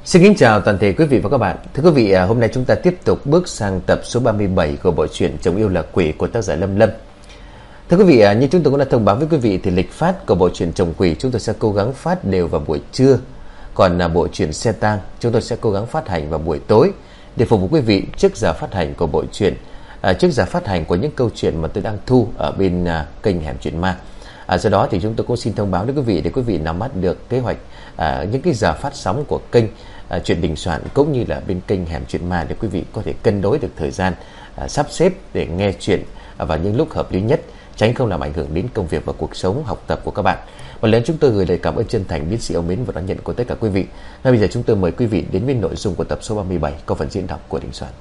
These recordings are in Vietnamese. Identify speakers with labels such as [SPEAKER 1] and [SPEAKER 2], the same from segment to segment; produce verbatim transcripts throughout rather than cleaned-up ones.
[SPEAKER 1] Xin kính chào toàn thể quý vị và các bạn. Thưa quý vị, hôm nay chúng ta tiếp tục bước sang tập số ba mươi bảy của bộ truyện Chồng Yêu Là Quỷ của tác giả Lâm Lâm. Thưa quý vị, như chúng tôi cũng đã thông báo với quý vị thì lịch phát của bộ truyện Chồng Quỷ chúng tôi sẽ cố gắng phát đều vào buổi trưa. Còn bộ truyện Xe Tang chúng tôi sẽ cố gắng phát hành vào buổi tối để phục vụ quý vị trước giờ phát hành của bộ truyện, à, trước giờ phát hành của những câu chuyện mà tôi đang thu ở bên à, kênh Hẻm Chuyện Ma. À, do đó thì chúng tôi cũng xin thông báo đến quý vị để quý vị nắm bắt được kế hoạch à, những cái giờ phát sóng của kênh à, Chuyện Đình Soạn cũng như là bên kênh Hẻm Chuyện Ma để quý vị có thể cân đối được thời gian à, sắp xếp để nghe chuyện à, vào những lúc hợp lý nhất, tránh không làm ảnh hưởng đến công việc và cuộc sống học tập của các bạn. Một lần chúng tôi gửi lời cảm ơn chân thành biết sự yêu mến và đón nhận của tất cả quý vị. Ngay bây giờ chúng tôi mời quý vị đến với nội dung của tập số ba mươi bảy có phần diễn đọc của Đình Soạn.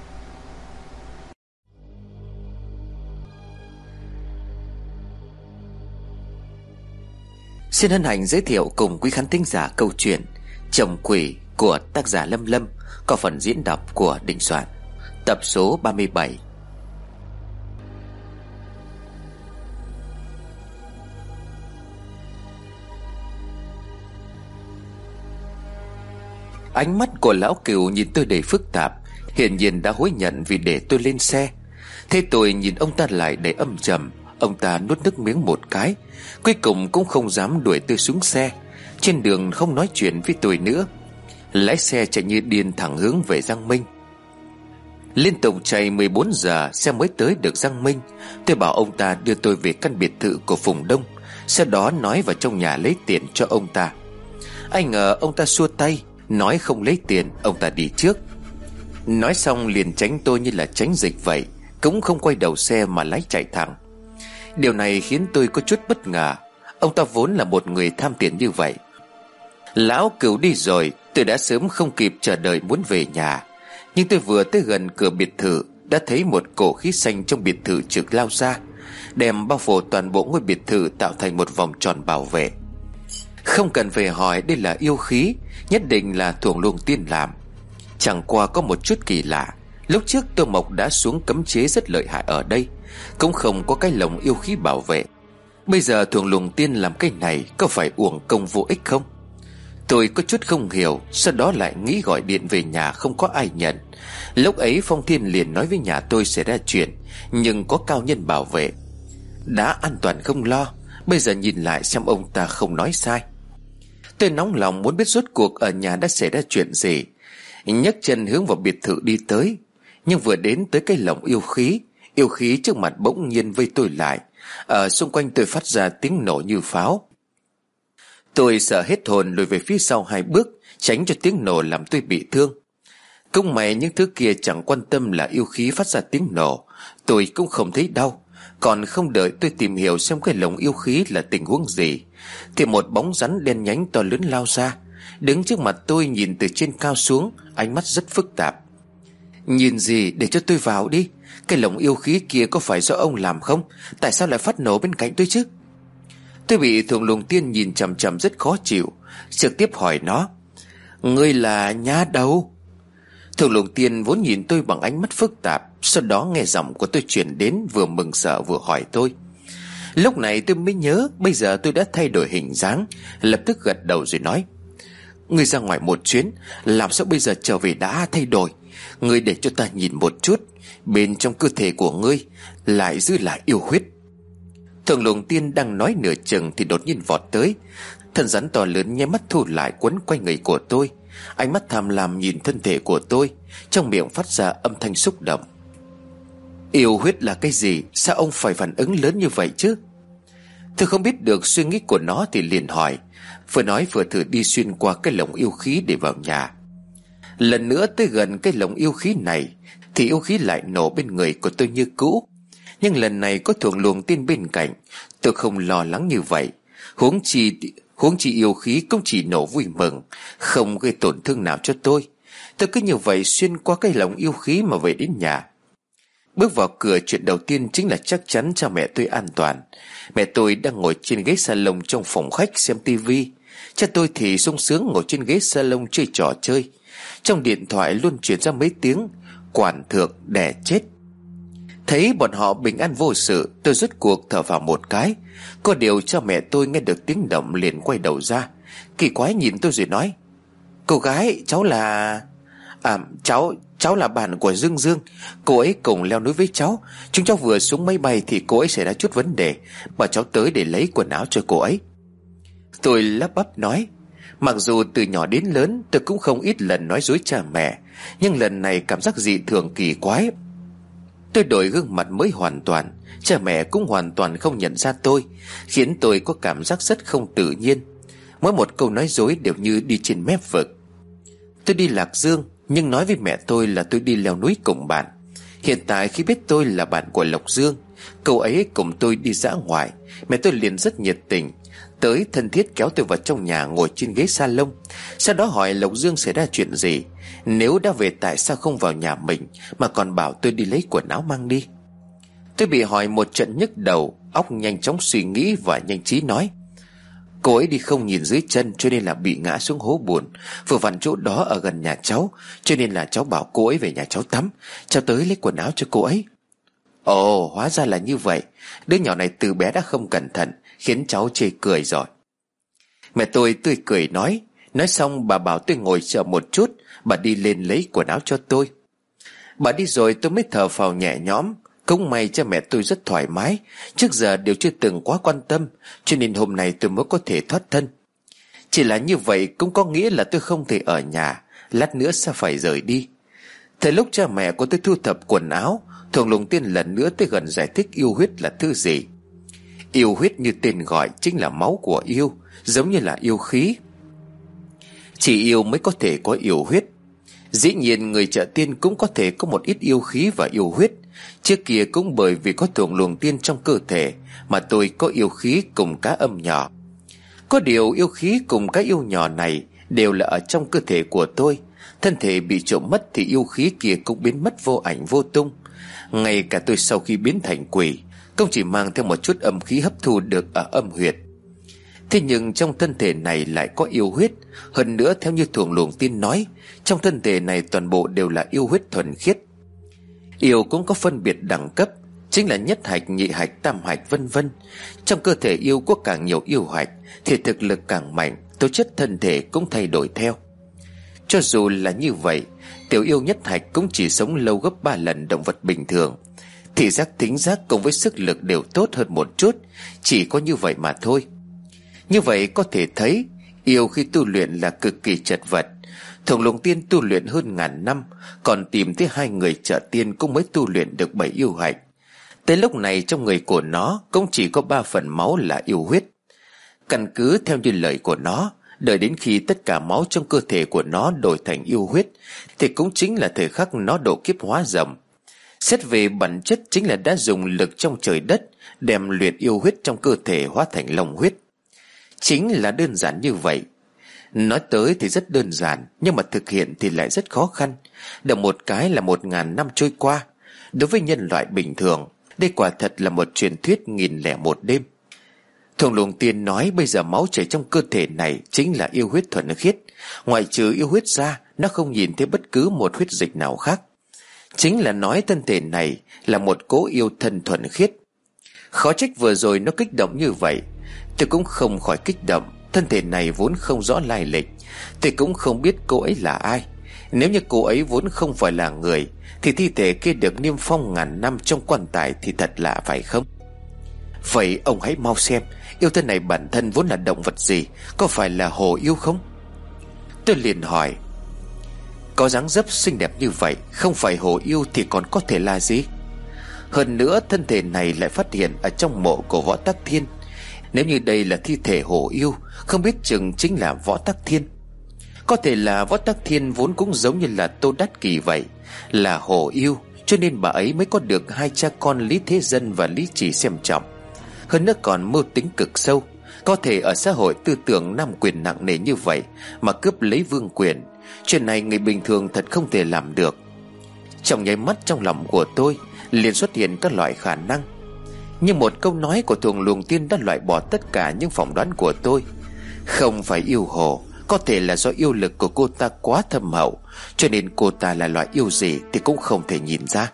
[SPEAKER 2] Xin hân hạnh giới thiệu cùng quý khán thính giả câu chuyện Chồng Quỷ của tác giả Lâm Lâm có phần diễn đọc của Đình Soạn, tập số ba mươi bảy. Ánh mắt của lão Cửu nhìn tôi đầy phức tạp, hiển nhiên đã hối nhận vì để tôi lên xe. Thế tôi nhìn ông ta lại đầy âm trầm. Ông ta nuốt nước miếng một cái, cuối cùng cũng không dám đuổi tôi xuống xe. Trên đường không nói chuyện với tôi nữa, lái xe chạy như điên thẳng hướng về Giang Minh. Liên tục chạy mười bốn giờ xe mới tới được Giang Minh. Tôi bảo ông ta đưa tôi về căn biệt thự của Phùng Đông, sau đó nói vào trong nhà lấy tiền cho ông ta. Ai ngờ ông ta xua tay, nói không lấy tiền, ông ta đi trước. Nói xong liền tránh tôi như là tránh dịch vậy, cũng không quay đầu xe mà lái chạy thẳng. Điều này khiến tôi có chút bất ngờ. Ông ta vốn là một người tham tiền như vậy. Lão Cửu đi rồi, tôi đã sớm không kịp chờ đợi muốn về nhà. Nhưng tôi vừa tới gần cửa biệt thự đã thấy một cổ khí xanh trong biệt thự trực lao ra, đem bao phủ toàn bộ ngôi biệt thự, tạo thành một vòng tròn bảo vệ. Không cần phải hỏi đây là yêu khí, nhất định là Thuồng Luồng Tiên làm. Chẳng qua có một chút kỳ lạ, lúc trước Tô Mộc đã xuống cấm chế rất lợi hại ở đây, cũng không có cái lồng yêu khí bảo vệ. Bây giờ Thuồng Luồng Tiên làm cái này có phải uổng công vô ích không? Tôi có chút không hiểu, sau đó lại nghĩ gọi điện về nhà không có ai nhận. Lúc ấy Phong Thiên liền nói với nhà tôi sẽ ra chuyện, nhưng có cao nhân bảo vệ, đã an toàn không lo. Bây giờ nhìn lại xem ông ta không nói sai. Tôi nóng lòng muốn biết rốt cuộc ở nhà đã xảy ra chuyện gì, nhấc chân hướng vào biệt thự đi tới. Nhưng vừa đến tới cái lồng yêu khí, yêu khí trước mặt bỗng nhiên vây tôi lại. Ở xung quanh tôi phát ra tiếng nổ như pháo. Tôi sợ hết hồn lùi về phía sau hai bước, tránh cho tiếng nổ làm tôi bị thương. Cũng may những thứ kia chẳng quan tâm là yêu khí phát ra tiếng nổ, tôi cũng không thấy đau. Còn không đợi tôi tìm hiểu xem cái lồng yêu khí là tình huống gì, thì một bóng rắn đen nhánh to lớn lao ra, đứng trước mặt tôi nhìn từ trên cao xuống, ánh mắt rất phức tạp. Nhìn gì, để cho tôi vào đi. Cái lồng yêu khí kia có phải do ông làm không? Tại sao lại phát nổ bên cạnh tôi chứ? Tôi bị Thuồng Luồng Tiên nhìn chằm chằm rất khó chịu, trực tiếp hỏi nó: Ngươi là nhá đâu? Thuồng Luồng Tiên vốn nhìn tôi bằng ánh mắt phức tạp, sau đó nghe giọng của tôi truyền đến, vừa mừng sợ vừa hỏi tôi. Lúc này tôi mới nhớ bây giờ tôi đã thay đổi hình dáng, lập tức gật đầu rồi nói: Ngươi ra ngoài một chuyến, làm sao bây giờ trở về đã thay đổi? Ngươi để cho ta nhìn một chút, bên trong cơ thể của ngươi lại dư lại yêu huyết. Thuồng Luồng Tiên đang nói nửa chừng thì đột nhiên vọt tới, thân rắn to lớn nháy mắt thu lại quấn quanh người của tôi, ánh mắt tham lam nhìn thân thể của tôi, trong miệng phát ra âm thanh xúc động. Yêu huyết là cái gì? Sao ông phải phản ứng lớn như vậy chứ? Tôi không biết được suy nghĩ của nó thì liền hỏi, vừa nói vừa thử đi xuyên qua cái lồng yêu khí để vào nhà. Lần nữa tới gần cái lồng yêu khí này thì yêu khí lại nổ bên người của tôi như cũ. Nhưng lần này có Thuồng Luồng Tiên bên cạnh, tôi không lo lắng như vậy. Huống chi huống chi yêu khí cũng chỉ nổ vui mừng, không gây tổn thương nào cho tôi. Tôi cứ như vậy xuyên qua cái lồng yêu khí mà về đến nhà. Bước vào cửa, chuyện đầu tiên chính là chắc chắn cho mẹ tôi an toàn. Mẹ tôi đang ngồi trên ghế salon trong phòng khách xem tivi. Cha tôi thì sung sướng ngồi trên ghế salon chơi trò chơi. Trong điện thoại luôn truyền ra mấy tiếng quản thượng đẻ chết. Thấy bọn họ bình an vô sự, tôi rốt cuộc thở vào một cái. Có điều cha mẹ tôi nghe được tiếng động liền quay đầu ra, kỳ quái nhìn tôi rồi nói: Cô gái cháu là... À cháu Cháu là bạn của Dương Dương. Cô ấy cùng leo núi với cháu. Chúng cháu vừa xuống máy bay thì cô ấy xảy ra chút vấn đề, mà cháu tới để lấy quần áo cho cô ấy. Tôi lắp bắp nói. Mặc dù từ nhỏ đến lớn tôi cũng không ít lần nói dối cha mẹ, nhưng lần này cảm giác dị thường kỳ quái. Tôi đổi gương mặt mới hoàn toàn. Cha mẹ cũng hoàn toàn không nhận ra tôi, khiến tôi có cảm giác rất không tự nhiên. Mỗi một câu nói dối đều như đi trên mép vực. Tôi đi Lạc Dương, nhưng nói với mẹ tôi là tôi đi leo núi cùng bạn. Hiện tại khi biết tôi là bạn của Lộc Dương, cậu ấy cùng tôi đi dã ngoại, mẹ tôi liền rất nhiệt tình, tới thân thiết kéo tôi vào trong nhà ngồi trên ghế salon. Sau đó hỏi Lộc Dương xảy ra chuyện gì, nếu đã về tại sao không vào nhà mình mà còn bảo tôi đi lấy quần áo mang đi. Tôi bị hỏi một trận nhức đầu, óc nhanh chóng suy nghĩ và nhanh trí nói. Cô ấy đi không nhìn dưới chân cho nên là bị ngã xuống hố bùn. Vừa vặn chỗ đó ở gần nhà cháu, cho nên là cháu bảo cô ấy về nhà cháu tắm. Cháu tới lấy quần áo cho cô ấy. Ồ, hóa ra là như vậy. Đứa nhỏ này từ bé đã không cẩn thận, khiến cháu chê cười rồi. Mẹ tôi tươi cười nói. Nói xong bà bảo tôi ngồi chờ một chút, bà đi lên lấy quần áo cho tôi. Bà đi rồi tôi mới thở phào nhẹ nhõm. Cũng may cha mẹ tôi rất thoải mái, trước giờ đều chưa từng quá quan tâm, cho nên hôm nay tôi mới có thể thoát thân. Chỉ là như vậy cũng có nghĩa là tôi không thể ở nhà, lát nữa sẽ phải rời đi. Thời lúc cha mẹ của tôi thu thập quần áo, Thường Lùng Tiên lần nữa tới gần giải thích yêu huyết là thứ gì. Yêu huyết như tên gọi chính là máu của yêu, giống như là yêu khí. Chỉ yêu mới có thể có yêu huyết. Dĩ nhiên người Chợ Tiên cũng có thể có một ít yêu khí và yêu huyết. Trước kia cũng bởi vì có Thuồng Luồng Tiên trong cơ thể mà tôi có yêu khí cùng cá âm nhỏ. Có điều yêu khí cùng cái yêu nhỏ này đều là ở trong cơ thể của tôi. Thân thể bị trộm mất thì yêu khí kia cũng biến mất vô ảnh vô tung. Ngay cả tôi sau khi biến thành quỷ cũng chỉ mang theo một chút âm khí hấp thu được ở âm huyệt. Thế nhưng trong thân thể này lại có yêu huyết. Hơn nữa theo như Thuồng Luồng Tiên nói, trong thân thể này toàn bộ đều là yêu huyết thuần khiết. Yêu cũng có phân biệt đẳng cấp, chính là nhất hạch, nhị hạch, tam hạch vân vân. Trong cơ thể yêu có càng nhiều yêu hạch thì thực lực càng mạnh, tố chất thân thể cũng thay đổi theo. Cho dù là như vậy, tiểu yêu nhất hạch cũng chỉ sống lâu gấp ba lần động vật bình thường. Thị giác, thính giác cùng với sức lực đều tốt hơn một chút, chỉ có như vậy mà thôi. Như vậy có thể thấy yêu khi tu luyện là cực kỳ chật vật. Thuồng Luồng Tiên tu luyện hơn ngàn năm, còn tìm thấy hai người Chợ Tiên cũng mới tu luyện được bảy yêu hạch. Tới lúc này trong người của nó cũng chỉ có ba phần máu là yêu huyết. Căn cứ theo như lời của nó, đợi đến khi tất cả máu trong cơ thể của nó đổi thành yêu huyết thì cũng chính là thời khắc nó độ kiếp hóa rồng. Xét về bản chất chính là đã dùng lực trong trời đất đem luyện yêu huyết trong cơ thể hóa thành long huyết. Chính là đơn giản như vậy. Nói tới thì rất đơn giản, nhưng mà thực hiện thì lại rất khó khăn. Động một cái là một ngàn năm trôi qua. Đối với nhân loại bình thường, đây quả thật là một truyền thuyết nghìn lẻ một đêm. Thuồng Luồng Tiên nói bây giờ máu chảy trong cơ thể này chính là yêu huyết thuần khiết. Ngoại trừ yêu huyết ra, nó không nhìn thấy bất cứ một huyết dịch nào khác. Chính là nói thân thể này là một cỗ yêu thân thuần khiết. Khó trách vừa rồi nó kích động như vậy. Tôi cũng không khỏi kích động. Thân thể này vốn không rõ lai lịch, tôi cũng không biết cô ấy là ai. Nếu như cô ấy vốn không phải là người thì thi thể kia được niêm phong ngàn năm trong quan tài thì thật lạ phải không? Vậy ông hãy mau xem, yêu thân này bản thân vốn là động vật gì, có phải là hồ yêu không? Tôi liền hỏi. Có dáng dấp xinh đẹp như vậy, không phải hồ yêu thì còn có thể là gì? Hơn nữa thân thể này lại phát hiện ở trong mộ của Võ Tắc Thiên. Nếu như đây là thi thể hổ yêu, không biết chừng chính là Võ Tắc Thiên. Có thể là Võ Tắc Thiên vốn cũng giống như là Tô Đát Kỷ vậy, là hổ yêu, cho nên bà ấy mới có được hai cha con Lý Thế Dân và Lý Trì xem trọng. Hơn nữa còn mưu tính cực sâu. Có thể ở xã hội tư tưởng nam quyền nặng nề như vậy mà cướp lấy vương quyền, chuyện này người bình thường thật không thể làm được. Trong nháy mắt trong lòng của tôi liền xuất hiện các loại khả năng. Nhưng một câu nói của Thuồng Luồng Tiên đã loại bỏ tất cả những phỏng đoán của tôi. Không phải yêu hồ, có thể là do yêu lực của cô ta quá thâm hậu, cho nên cô ta là loại yêu gì thì cũng không thể nhìn ra.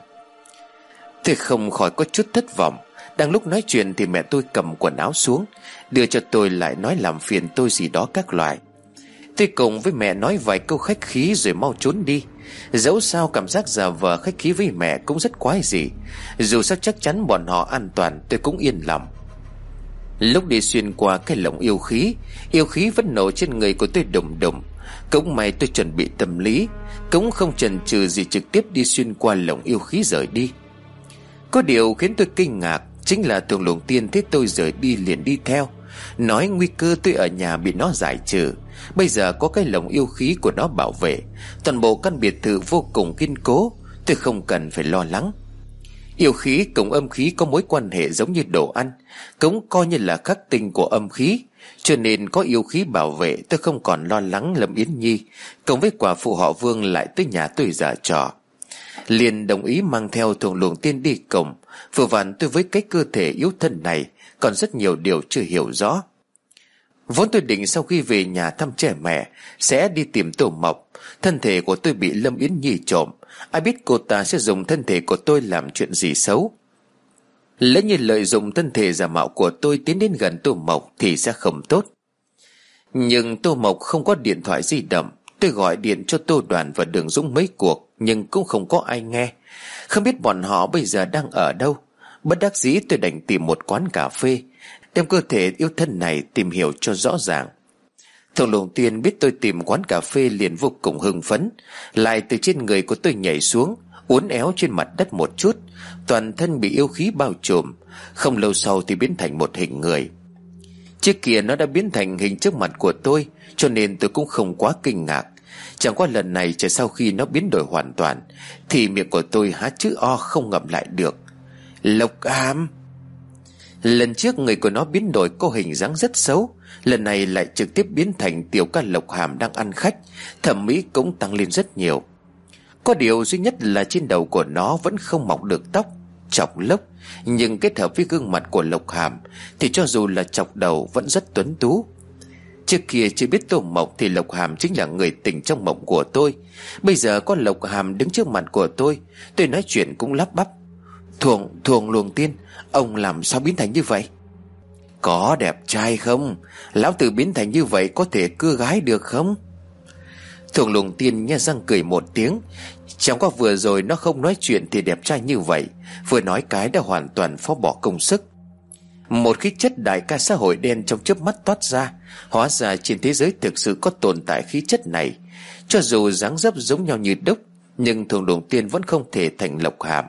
[SPEAKER 2] Tôi không khỏi có chút thất vọng. Đang lúc nói chuyện thì mẹ tôi cầm quần áo xuống, đưa cho tôi lại nói làm phiền tôi gì đó các loại. Tôi cùng với mẹ nói vài câu khách khí rồi mau trốn đi. Dẫu sao cảm giác giả vờ khách khí với mẹ cũng rất quái dị. Dù sao chắc chắn bọn họ an toàn, tôi cũng yên lòng. Lúc đi xuyên qua cái lồng yêu khí, yêu khí vẫn nổ trên người của tôi đùng đùng. Cũng may tôi chuẩn bị tâm lý, cũng không chần chừ gì trực tiếp đi xuyên qua lồng yêu khí rời đi. Có điều khiến tôi kinh ngạc chính là Thường Lùng Tiên thấy tôi rời đi liền đi theo, nói nguy cơ tôi ở nhà bị nó giải trừ. Bây giờ có cái lồng yêu khí của nó bảo vệ, toàn bộ căn biệt thự vô cùng kiên cố, tôi không cần phải lo lắng. Yêu khí cùng âm khí có mối quan hệ giống như đồ ăn, cũng coi như là khắc tinh của âm khí, cho nên có yêu khí bảo vệ tôi không còn lo lắng Lâm Yến Nhi cùng với quả phụ họ Vương lại tới nhà tôi giở trò. Liền đồng ý mang theo Thường Lùng Tiên đi cùng. Vừa vặn tôi với cái cơ thể yếu thân này còn rất nhiều điều chưa hiểu rõ. Vốn tôi định sau khi về nhà thăm cha mẹ sẽ đi tìm Tô Mộc. Thân thể của tôi bị Lâm Yến Nhi trộm, ai biết cô ta sẽ dùng thân thể của tôi làm chuyện gì xấu. Lỡ như lợi dụng thân thể giả mạo của tôi tiến đến gần Tô Mộc thì sẽ không tốt. Nhưng Tô Mộc không có điện thoại di động. Tôi gọi điện cho Tô Đoàn và Đường Dũng mấy cuộc nhưng cũng không có ai nghe. Không biết bọn họ bây giờ đang ở đâu. Bất đắc dĩ tôi đành tìm một quán cà phê, đem cơ thể yêu thân này tìm hiểu cho rõ ràng. Thường Lùng Tiên biết tôi tìm quán cà phê liền vô cùng hưng phấn, lại từ trên người của tôi nhảy xuống, uốn éo trên mặt đất một chút, toàn thân bị yêu khí bao trùm. Không lâu sau thì biến thành một hình người. Trước kia nó đã biến thành hình trước mặt của tôi, cho nên tôi cũng không quá kinh ngạc. Chẳng qua lần này chỉ sau khi nó biến đổi hoàn toàn thì miệng của tôi há chữ O không ngậm lại được. Lộc Hàm. Lần trước người của nó biến đổi có hình dáng rất xấu, lần này lại trực tiếp biến thành tiểu ca Lộc Hàm đang ăn khách, thẩm mỹ cũng tăng lên rất nhiều. Có điều duy nhất là trên đầu của nó vẫn không mọc được tóc, chọc lốc, nhưng kết hợp với gương mặt của Lộc Hàm thì cho dù là chọc đầu vẫn rất tuấn tú. Trước kia chưa biết Tô Mộc thì Lộc Hàm chính là người tình trong mộng của tôi. Bây giờ có Lộc Hàm đứng trước mặt của tôi, tôi nói chuyện cũng lắp bắp. Thường, Thường Lùng Tiên, ông làm sao biến thành như vậy? Có đẹp trai không? Lão tử biến thành như vậy có thể cưa gái được không? Thường Lùng Tiên nhe răng cười một tiếng. Chẳng qua vừa rồi nó không nói chuyện thì đẹp trai như vậy, vừa nói cái đã hoàn toàn phó bỏ công sức. Một khí chất đại ca xã hội đen trong chớp mắt toát ra. Hóa ra trên thế giới thực sự có tồn tại khí chất này. Cho dù dáng dấp giống nhau như đúc, nhưng Thường Lùng Tiên vẫn không thể thành Lộc Hàm.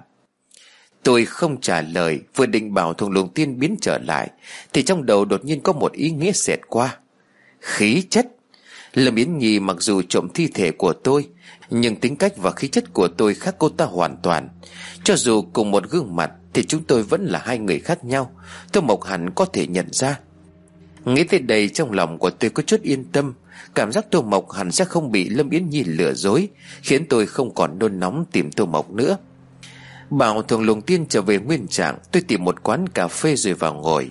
[SPEAKER 2] Tôi không trả lời, vừa định bảo Thường Lùng Tiên biến trở lại thì trong đầu đột nhiên có một ý nghĩa xẹt qua. Khí chất. Lâm Yến Nhi mặc dù trộm thi thể của tôi, nhưng tính cách và khí chất của tôi khác cô ta hoàn toàn. Cho dù cùng một gương mặt thì chúng tôi vẫn là hai người khác nhau. Tô Mộc hẳn có thể nhận ra. Nghĩ tới đây trong lòng của tôi có chút yên tâm. Cảm giác Tô Mộc hẳn sẽ không bị Lâm Yến Nhi lừa dối, khiến tôi không còn nôn nóng tìm Tô Mộc nữa. Bảo Thường Lùng Tiên trở về nguyên trạng, tôi tìm một quán cà phê rồi vào ngồi.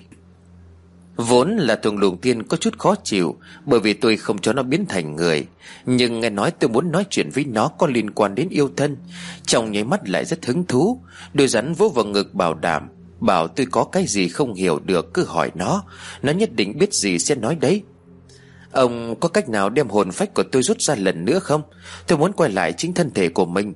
[SPEAKER 2] Vốn là Thường Lùng Tiên có chút khó chịu bởi vì tôi không cho nó biến thành người, nhưng nghe nói tôi muốn nói chuyện với nó có liên quan đến yêu thân, trong nháy mắt lại rất hứng thú. Đôi rắn vỗ vào ngực bảo đảm, bảo tôi có cái gì không hiểu được cứ hỏi nó, nó nhất định biết gì sẽ nói đấy. Ông có cách nào đem hồn phách của tôi rút ra lần nữa không? Tôi muốn quay lại chính thân thể của mình.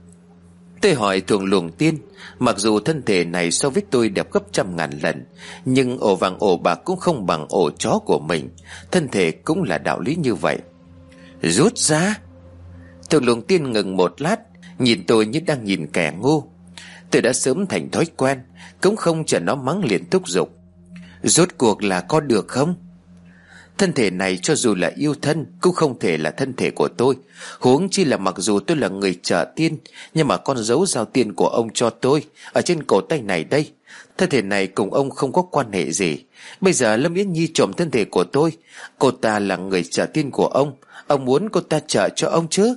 [SPEAKER 2] Tôi hỏi Thường Lùng Tiên, mặc dù thân thể này so với tôi đẹp gấp trăm ngàn lần, nhưng ổ vàng ổ bạc cũng không bằng ổ chó của mình. Thân thể cũng là đạo lý như vậy. Rút ra? Thường Lùng Tiên ngừng một lát, nhìn tôi như đang nhìn kẻ ngu. Tôi đã sớm thành thói quen, cũng không chờ nó mắng liền thúc giục. Rốt cuộc là có được không? Thân thể này cho dù là yêu thân cũng không thể là thân thể của tôi. Huống chi là mặc dù tôi là người trợ tiên, nhưng mà con dấu giao tiên của ông cho tôi ở trên cổ tay này đây, thân thể này cùng ông không có quan hệ gì. Bây giờ Lâm Yến Nhi trộm thân thể của tôi, cô ta là người trợ tiên của ông, ông muốn cô ta trợ cho ông chứ?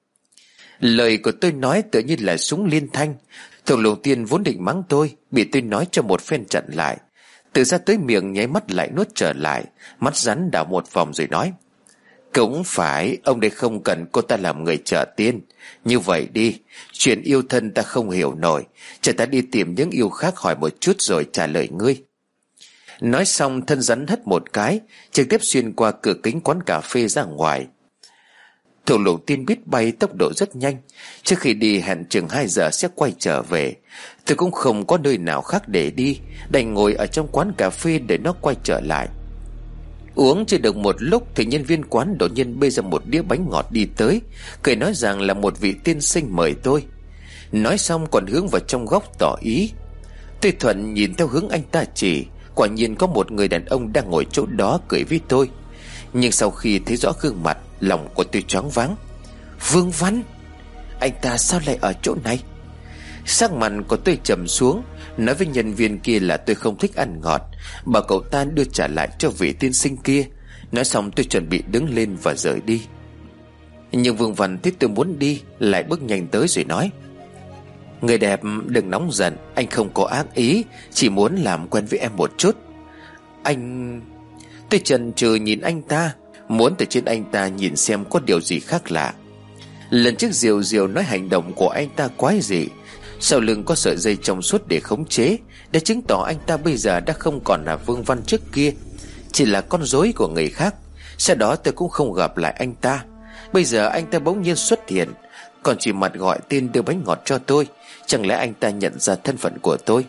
[SPEAKER 2] Lời của tôi nói tự nhiên là súng liên thanh. Thường Lùng Tiên vốn định mắng tôi, bị tôi nói cho một phen chặn lại. Từ ra tới miệng nháy mắt lại nuốt trở lại, mắt rắn đảo một vòng rồi nói. Cũng phải, ông đây không cần cô ta làm người trợ tiên. Như vậy đi, chuyện yêu thân ta không hiểu nổi, chờ ta đi tìm những yêu khác hỏi một chút rồi trả lời ngươi. Nói xong thân rắn hất một cái, trực tiếp xuyên qua cửa kính quán cà phê ra ngoài. Thổ lộ tin biết bay tốc độ rất nhanh. Trước khi đi hẹn chừng hai giờ sẽ quay trở về. Tôi cũng không có nơi nào khác để đi, đành ngồi ở trong quán cà phê để nó quay trở lại. Uống chưa được một lúc thì nhân viên quán đột nhiên bê ra một đĩa bánh ngọt đi tới, cười nói rằng là một vị tiên sinh mời tôi. Nói xong còn hướng vào trong góc tỏ ý. Tôi thuận nhìn theo hướng anh ta chỉ. Quả nhiên có một người đàn ông đang ngồi chỗ đó cười với tôi. Nhưng sau khi thấy rõ gương mặt, lòng của tôi choáng váng. Vương Văn, anh ta sao lại ở chỗ này? Sắc mặt của tôi trầm xuống, nói với nhân viên kia là tôi không thích ăn ngọt, bảo cậu ta đưa trả lại cho vị tiên sinh kia. Nói xong tôi chuẩn bị đứng lên và rời đi. Nhưng Vương Văn thấy tôi muốn đi, lại bước nhanh tới rồi nói: Người đẹp đừng nóng giận, anh không có ác ý, chỉ muốn làm quen với em một chút. Anh... Tôi chần chừ nhìn anh ta, muốn từ trên anh ta nhìn xem có điều gì khác lạ. Lần trước Diều Diều nói hành động của anh ta quái dị, sau lưng có sợi dây trong suốt để khống chế, để chứng tỏ anh ta bây giờ đã không còn là Vương Văn trước kia, chỉ là con rối của người khác. Sau đó tôi cũng không gặp lại anh ta. Bây giờ anh ta bỗng nhiên xuất hiện, còn chỉ mặt gọi tên đưa bánh ngọt cho tôi. Chẳng lẽ anh ta nhận ra thân phận của tôi?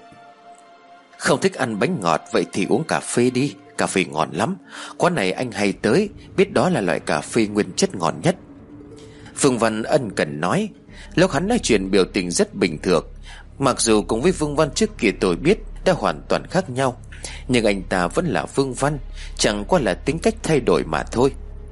[SPEAKER 2] Không thích ăn bánh ngọt, vậy thì uống cà phê đi, cà phê ngon lắm. Quán này anh hay tới, biết đó là loại cà phê nguyên chất ngon nhất. Vương Văn ân cần nói. Lúc hắn nói chuyện biểu tình rất bình thường. Mặc dù cùng với Vương Văn trước kia tôi biết đã hoàn toàn khác nhau, nhưng anh ta vẫn là Vương Văn, chẳng qua là tính cách thay đổi mà thôi.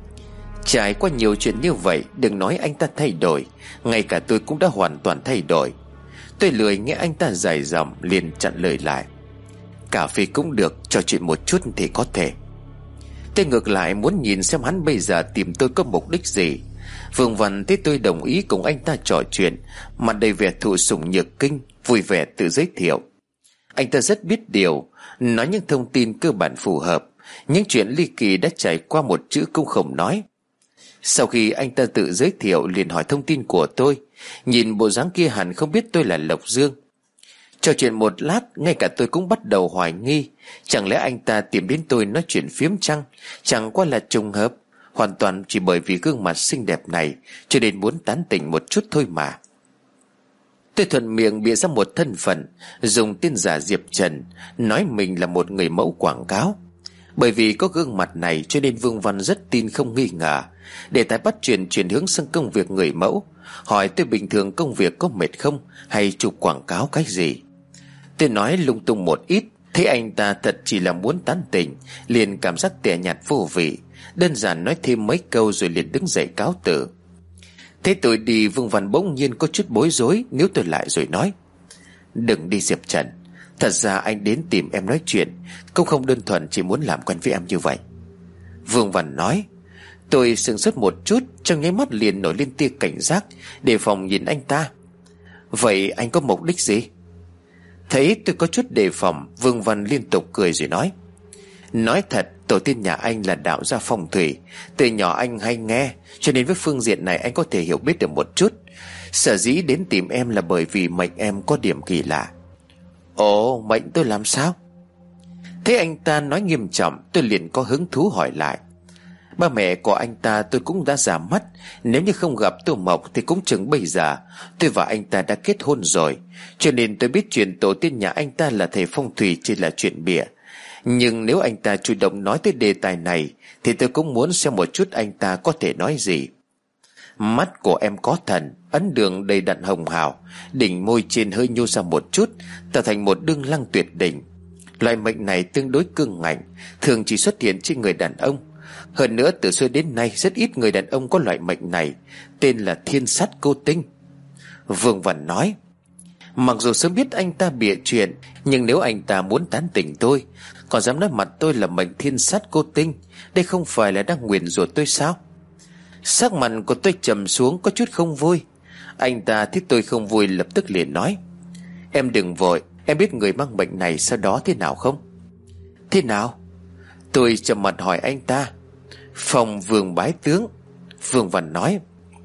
[SPEAKER 2] Trải qua nhiều chuyện như vậy, đừng nói anh ta thay đổi, ngay cả tôi cũng đã hoàn toàn thay đổi. Tôi lười nghe anh ta dài dòng, liền chặn lời lại: Cà phê cũng được, trò chuyện một chút thì có thể. Tôi ngược lại muốn nhìn xem hắn bây giờ tìm tôi có mục đích gì. Vương Văn thấy tôi đồng ý cùng anh ta trò chuyện, mặt đầy vẻ thụ sủng nhược kinh, vui vẻ tự giới thiệu. Anh ta rất biết điều, nói những thông tin cơ bản phù hợp, những chuyện ly kỳ đã trải qua một chữ cũng không nói. Sau khi anh ta tự giới thiệu, liền hỏi thông tin của tôi. Nhìn bộ dáng kia hẳn không biết tôi là Lộc Dương. Trò chuyện một lát, ngay cả tôi cũng bắt đầu hoài nghi, chẳng lẽ anh ta tìm đến tôi nói chuyện phiếm chăng? Chẳng qua là trùng hợp, hoàn toàn chỉ bởi vì gương mặt xinh đẹp này cho nên muốn tán tỉnh một chút thôi mà. Tôi thuận miệng bịa ra một thân phận, dùng tên giả Diệp Trần, nói mình là một người mẫu quảng cáo. Bởi vì có gương mặt này cho nên Vương Văn rất tin không nghi ngờ. Để tài bắt chuyện chuyển hướng sang công việc người mẫu, hỏi tôi bình thường công việc có mệt không, hay chụp quảng cáo cái gì. Tôi nói lung tung một ít, thấy anh ta thật chỉ là muốn tán tỉnh, liền cảm giác tẻ nhạt vô vị, đơn giản nói thêm mấy câu rồi liền đứng dậy cáo từ. Thế tôi đi, Vương Văn bỗng nhiên có chút bối rối, níu tôi lại rồi nói: Đừng đi Diệp Trần, thật ra anh đến tìm em nói chuyện, cũng không đơn thuần chỉ muốn làm quen với em như vậy. Vương Văn nói. Tôi sững sốt một chút, trong nháy mắt liền nổi lên tia cảnh giác, đề phòng nhìn anh ta. Vậy anh có mục đích gì? Thấy tôi có chút đề phòng, Vương Văn liên tục cười rồi nói: Nói thật, tổ tiên nhà anh là đạo gia phong thủy, từ nhỏ anh hay nghe, cho nên với phương diện này anh có thể hiểu biết được một chút. Sở dĩ đến tìm em là bởi vì mệnh em có điểm kỳ lạ. Ồ, mệnh tôi làm sao? Thế anh ta nói nghiêm trọng, tôi liền có hứng thú hỏi lại. Ba mẹ của anh ta tôi cũng đã già mắt, nếu như không gặp Tô Mộc thì cũng chừng bây giờ tôi và anh ta đã kết hôn rồi, cho nên tôi biết chuyện tổ tiên nhà anh ta là thầy phong thủy chỉ là chuyện bịa. Nhưng nếu anh ta chủ động nói tới đề tài này thì tôi cũng muốn xem một chút anh ta có thể nói gì. Mắt của em có thần, ấn đường đầy đặn hồng hào, đỉnh môi trên hơi nhô ra một chút, tạo thành một đương lăng tuyệt đỉnh. Loại mệnh này tương đối cương ngạnh, thường chỉ xuất hiện trên người đàn ông. Hơn nữa từ xưa đến nay rất ít người đàn ông có loại mệnh này, tên là thiên sát cô tinh. Vương Văn nói. Mặc dù sớm biết anh ta bịa chuyện, nhưng nếu anh ta muốn tán tỉnh tôi, còn dám nói mặt tôi là mệnh thiên sát cô tinh, đây không phải là đang nguyền rủa tôi sao? Sắc mặt của tôi trầm xuống, có chút không vui. Anh ta thấy tôi không vui, lập tức liền nói: Em đừng vội, em biết người mang bệnh này sau đó thế nào không? Thế nào? Tôi trầm mặt hỏi anh ta. Phòng Vương bái tướng. Vương Văn nói.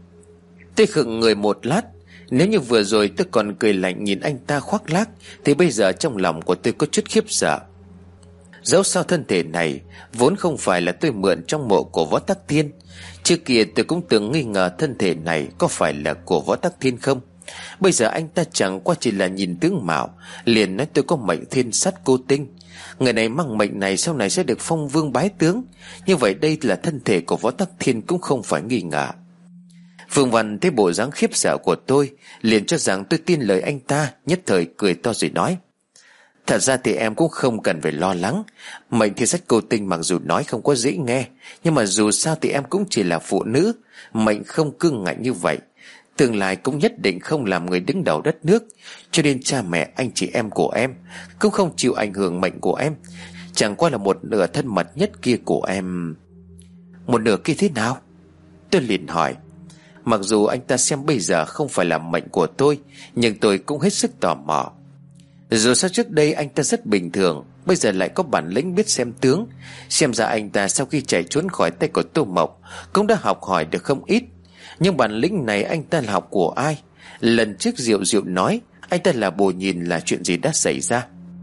[SPEAKER 2] Tôi khựng người một lát. Nếu như vừa rồi tôi còn cười lạnh nhìn anh ta khoác lác, thì bây giờ trong lòng của tôi có chút khiếp sợ. Dẫu sao thân thể này vốn không phải là tôi mượn trong mộ của Võ Tắc Thiên. Trước kia tôi cũng từng nghi ngờ thân thể này có phải là của Võ Tắc Thiên không. Bây giờ anh ta chẳng qua chỉ là nhìn tướng mạo liền nói tôi có mệnh thiên sát cô tinh. Người này mang mệnh này sau này sẽ được phong vương bái tướng. Như vậy đây là thân thể của Võ Tắc Thiên cũng không phải nghi ngờ. Phương Văn thấy bộ dáng khiếp sợ của tôi liền cho rằng tôi tin lời anh ta, nhất thời cười to rồi nói: Thật ra thì em cũng không cần phải lo lắng. Mệnh thiên sách cô tinh mặc dù nói không có dễ nghe, nhưng mà dù sao thì em cũng chỉ là phụ nữ. Mệnh không cương ngạnh như vậy, tương lai cũng nhất định không làm người đứng đầu đất nước. Cho nên cha mẹ anh chị em của em cũng không chịu ảnh hưởng mệnh của em. Chẳng qua là một nửa thân mật nhất kia của em. Một nửa kia thế nào? Tôi liền hỏi. Mặc dù anh ta xem bây giờ không phải là mệnh của tôi, nhưng tôi cũng hết sức tò mò. Dù sao trước đây anh ta rất bình thường, bây giờ lại có bản lĩnh biết xem tướng. Xem ra anh ta sau khi chạy trốn khỏi tay của Tô Mộc cũng đã học hỏi được không ít. Nhưng bản lĩnh này anh ta là học của ai? Lần trước Diệu Diệu nói anh ta là bồ nhìn là chuyện gì đã xảy ra?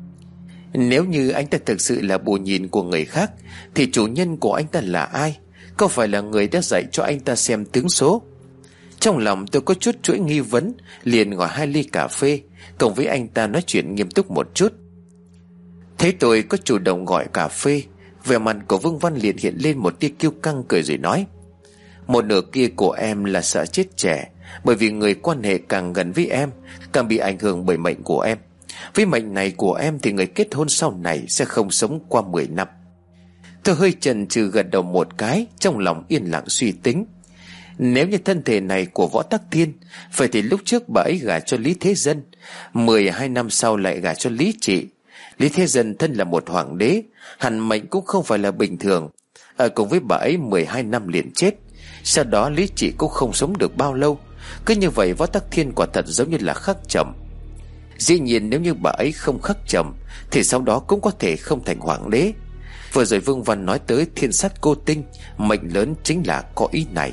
[SPEAKER 2] Nếu như anh ta thực sự là bồ nhìn của người khác, thì chủ nhân của anh ta là ai? Có phải là người đã dạy cho anh ta xem tướng số? Trong lòng tôi có chút chuỗi nghi vấn, liền gọi hai ly cà phê cùng với anh ta nói chuyện nghiêm túc một chút. Thấy tôi có chủ động gọi cà phê, vẻ mặt của Vương Văn liền hiện lên một tia kiêu căng, cười rồi nói: Một nửa kia của em là sợ chết trẻ, bởi vì người quan hệ càng gần với em càng bị ảnh hưởng bởi mệnh của em. Với mệnh này của em thì người kết hôn sau này sẽ không sống qua mười năm. Tôi hơi chần chừ gật đầu một cái, trong lòng yên lặng suy tính. Nếu như thân thể này của Võ Tắc Thiên, vậy thì lúc trước bà ấy gả cho Lý Thế Dân, mười hai năm sau lại gả cho Lý Trị. Lý Thế Dân thân là một hoàng đế, hẳn mệnh cũng không phải là bình thường. Ở cùng với bà ấy mười hai năm liền chết. Sau đó Lý Trị cũng không sống được bao lâu. Cứ như vậy Võ Tắc Thiên quả thật giống như là khắc chồng. Dĩ nhiên nếu như bà ấy không khắc chồng thì sau đó cũng có thể không thành hoàng đế. Vừa rồi Vương Văn nói tới thiên sát cô tinh, mệnh lớn chính là có ý này.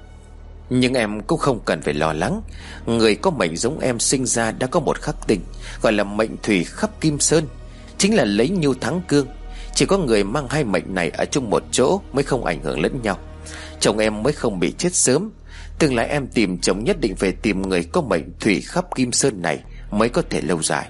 [SPEAKER 2] Nhưng em cũng không cần phải lo lắng. Người có mệnh giống em sinh ra đã có một khắc tinh, gọi là mệnh thủy khắp kim sơn, chính là lấy nhu thắng cương. Chỉ có người mang hai mệnh này ở chung một chỗ mới không ảnh hưởng lẫn nhau. Chồng em mới không bị chết sớm. Tương lai em tìm chồng nhất định phải tìm người có mệnh thủy khắp kim sơn này mới có thể lâu dài.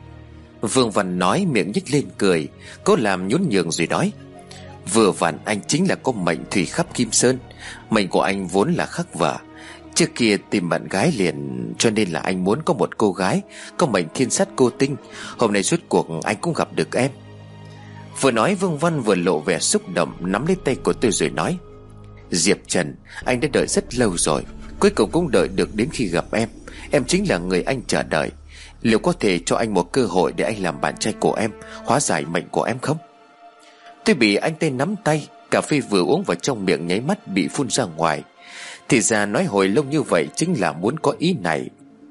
[SPEAKER 2] Vương Văn nói miệng nhếch lên cười, cố làm nhún nhường rồi nói: Vừa vặn anh chính là có mệnh thủy khắp kim sơn. Mệnh của anh vốn là khắc vợ. Trước kia tìm bạn gái liền, cho nên là anh muốn có một cô gái có mệnh thiên sát cô tinh. Hôm nay rốt cuộc anh cũng gặp được em. Vừa nói Vương Văn vừa lộ vẻ xúc động, nắm lấy tay của tôi rồi nói: Diệp Trần, anh đã đợi rất lâu rồi, cuối cùng cũng đợi được đến khi gặp em. Em chính là người anh chờ đợi. Liệu có thể cho anh một cơ hội để anh làm bạn trai của em, hóa giải mệnh của em không? Tôi bị anh tay nắm tay, cà phê vừa uống vào trong miệng nháy mắt bị phun ra ngoài. Thì ra nói hồi lâu như vậy chính là muốn có ý này.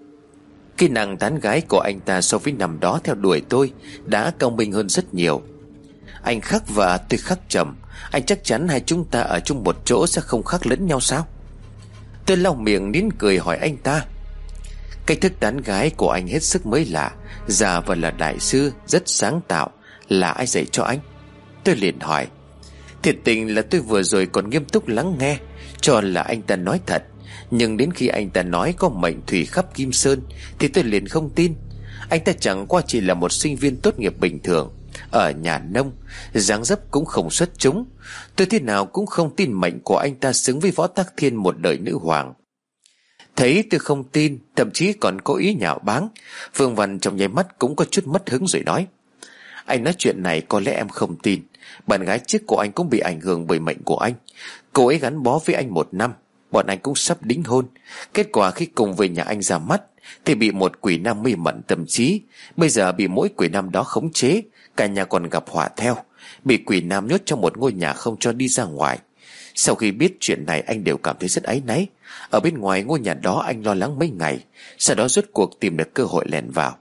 [SPEAKER 2] Cái nàng tán gái của anh ta so với năm đó theo đuổi tôi đã cao minh hơn rất nhiều. Anh khắc vợ, tôi khắc chồng. Anh chắc chắn hai chúng ta ở chung một chỗ sẽ không khác lẫn nhau sao? Tôi lau miệng nín cười hỏi anh ta. Cách thức tán gái của anh hết sức mới lạ, già và là đại sư, rất sáng tạo. Là ai dạy cho anh? Tôi liền hỏi. Thiệt tình là tôi vừa rồi còn nghiêm túc lắng nghe, cho là anh ta nói thật. Nhưng đến khi anh ta nói có mệnh thủy khắp kim sơn thì tôi liền không tin. Anh ta chẳng qua chỉ là một sinh viên tốt nghiệp bình thường, ở nhà nông, dáng dấp cũng không xuất chúng. Tôi thế nào cũng không tin mệnh của anh ta xứng với Võ Tắc Thiên một đời nữ hoàng. Thấy tôi không tin, thậm chí còn có ý nhạo báng, Vương Văn trong nháy mắt cũng có chút mất hứng rồi nói: Anh nói chuyện này có lẽ em không tin. Bạn gái trước của anh cũng bị ảnh hưởng bởi mệnh của anh. Cô ấy gắn bó với anh một năm, bọn anh cũng sắp đính hôn. Kết quả khi cùng về nhà anh ra mắt thì bị một quỷ nam mê mẩn tâm trí. Bây giờ bị mỗi quỷ nam đó khống chế, cả nhà còn gặp họa theo. Bị quỷ nam nhốt trong một ngôi nhà không cho đi ra ngoài. Sau khi biết chuyện này anh đều cảm thấy rất áy náy. Ở bên ngoài ngôi nhà đó anh lo lắng mấy ngày, sau đó rốt cuộc tìm được cơ hội lẻn vào.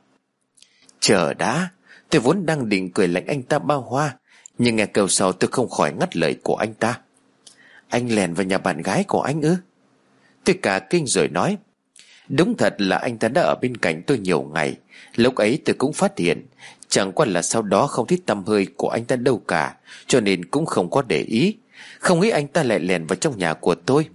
[SPEAKER 2] Chờ đã. Tôi vốn đang định cười lạnh anh ta bao hoa, nhưng nghe câu sau tôi không khỏi ngắt lời của anh ta. Anh lèn vào nhà bạn gái của anh ư? Tôi cả kinh rồi nói. Đúng thật là anh ta đã ở bên cạnh tôi nhiều ngày. Lúc ấy tôi cũng phát hiện, Chẳng qua là sau đó không thấy tăm hơi của anh ta đâu cả, cho nên cũng không có để ý. Không nghĩ anh ta lại lèn vào trong nhà của tôi.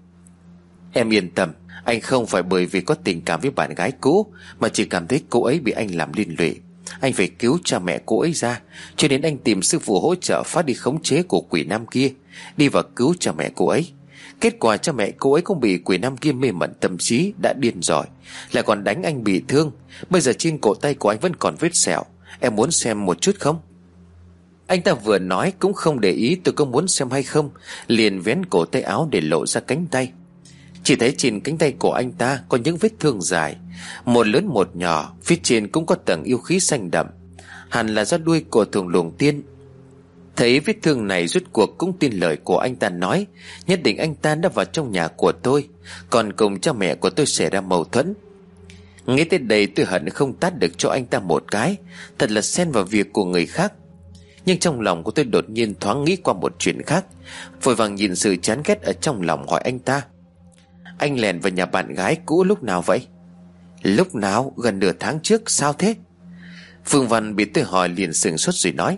[SPEAKER 2] Em yên tâm, anh không phải bởi vì có tình cảm với bạn gái cũ mà chỉ cảm thấy cô ấy bị anh làm liên lụy. Anh phải cứu cha mẹ cô ấy ra, cho nên anh tìm sư phụ hỗ trợ phá đi khống chế của quỷ nam kia, đi vào cứu cha mẹ cô ấy. Kết quả cha mẹ cô ấy cũng bị quỷ nam kia mê mẩn tâm trí, đã điên rồi, lại còn đánh anh bị thương. Bây giờ trên cổ tay của anh vẫn còn vết sẹo. Em muốn xem một chút không? Anh ta vừa nói cũng không để ý tôi có muốn xem hay không, liền vén cổ tay áo để lộ ra cánh tay. Chỉ thấy trên cánh tay của anh ta có những vết thương dài, một lớn một nhỏ, phía trên cũng có tầng yêu khí xanh đậm, hẳn là do đuôi của Thường Luồng Tiên. Thấy vết thương này rốt cuộc cũng tin lời của anh ta nói, nhất định anh ta đã vào trong nhà của tôi, còn cùng cha mẹ của tôi xảy ra mâu thuẫn. Nghĩ tới đây tôi hận không tát được cho anh ta một cái, thật là xen vào việc của người khác. Nhưng trong lòng của tôi đột nhiên thoáng nghĩ qua một chuyện khác, vội vàng nhìn sự chán ghét ở trong lòng hỏi anh ta: Anh lèn vào nhà bạn gái cũ lúc nào vậy? Lúc nào? Gần nửa tháng trước. Sao thế? Phương Văn bị tôi hỏi liền sửng sốt rồi nói.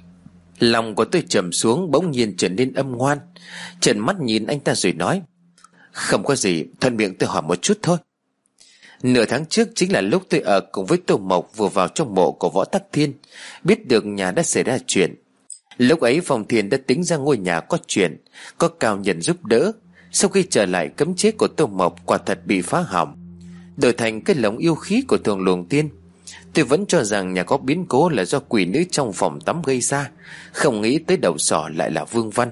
[SPEAKER 2] Lòng của tôi trầm xuống, bỗng nhiên trở nên âm ngoan, trợn mắt nhìn anh ta rồi nói: Không có gì, thuận miệng tôi hỏi một chút thôi. Nửa tháng trước chính là lúc tôi ở cùng với Tô Mộc vừa vào trong mộ của Võ Tắc Thiên, biết được nhà đã xảy ra chuyện. Lúc ấy Phong Thiên đã tính ra ngôi nhà có chuyện, có cao nhân giúp đỡ. Sau khi trở lại, cấm chế của Tô Mộc quả thật bị phá hỏng, đổi thành cái lồng yêu khí của Thường Luồng Tiên. Tôi vẫn cho rằng nhà có biến cố là do quỷ nữ trong phòng tắm gây ra, không nghĩ tới đầu sỏ lại là Vương Văn.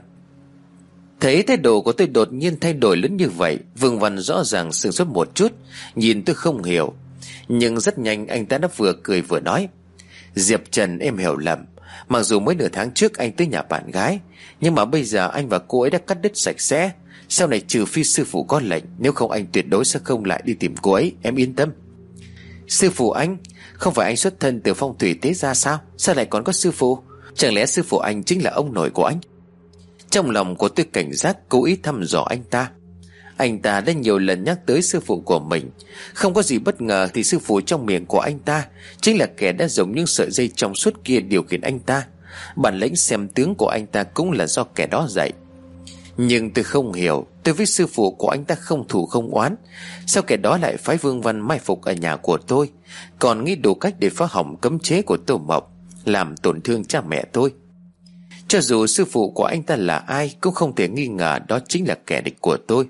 [SPEAKER 2] Thấy thái độ của tôi đột nhiên thay đổi lớn như vậy, Vương Văn rõ ràng sửng sốt một chút, nhìn tôi không hiểu. Nhưng rất nhanh anh ta đã vừa cười vừa nói: Diệp Trần, em hiểu lầm. Mặc dù mới nửa tháng trước anh tới nhà bạn gái, nhưng mà bây giờ anh và cô ấy đã cắt đứt sạch sẽ. Sau này trừ phi sư phụ có lệnh, nếu không anh tuyệt đối sẽ không lại đi tìm cô ấy, em yên tâm. Sư phụ anh? Không phải anh xuất thân từ phong thủy tế gia sao? Sao lại còn có sư phụ? Chẳng lẽ sư phụ anh chính là ông nội của anh? Trong lòng của tôi cảnh giác, cố ý thăm dò anh ta. Anh ta đã nhiều lần nhắc tới sư phụ của mình. Không có gì bất ngờ thì sư phụ trong miệng của anh ta chính là kẻ đã dùng những sợi dây trong suốt kia điều khiển anh ta. Bản lĩnh xem tướng của anh ta cũng là do kẻ đó dạy. Nhưng tôi không hiểu, tôi với sư phụ của anh ta không thù không oán, sao kẻ đó lại phái Vương Văn mai phục ở nhà của tôi, còn nghĩ đủ cách để phá hỏng cấm chế của Tô Mộc, làm tổn thương cha mẹ tôi. Cho dù sư phụ của anh ta là ai, cũng không thể nghi ngờ đó chính là kẻ địch của tôi.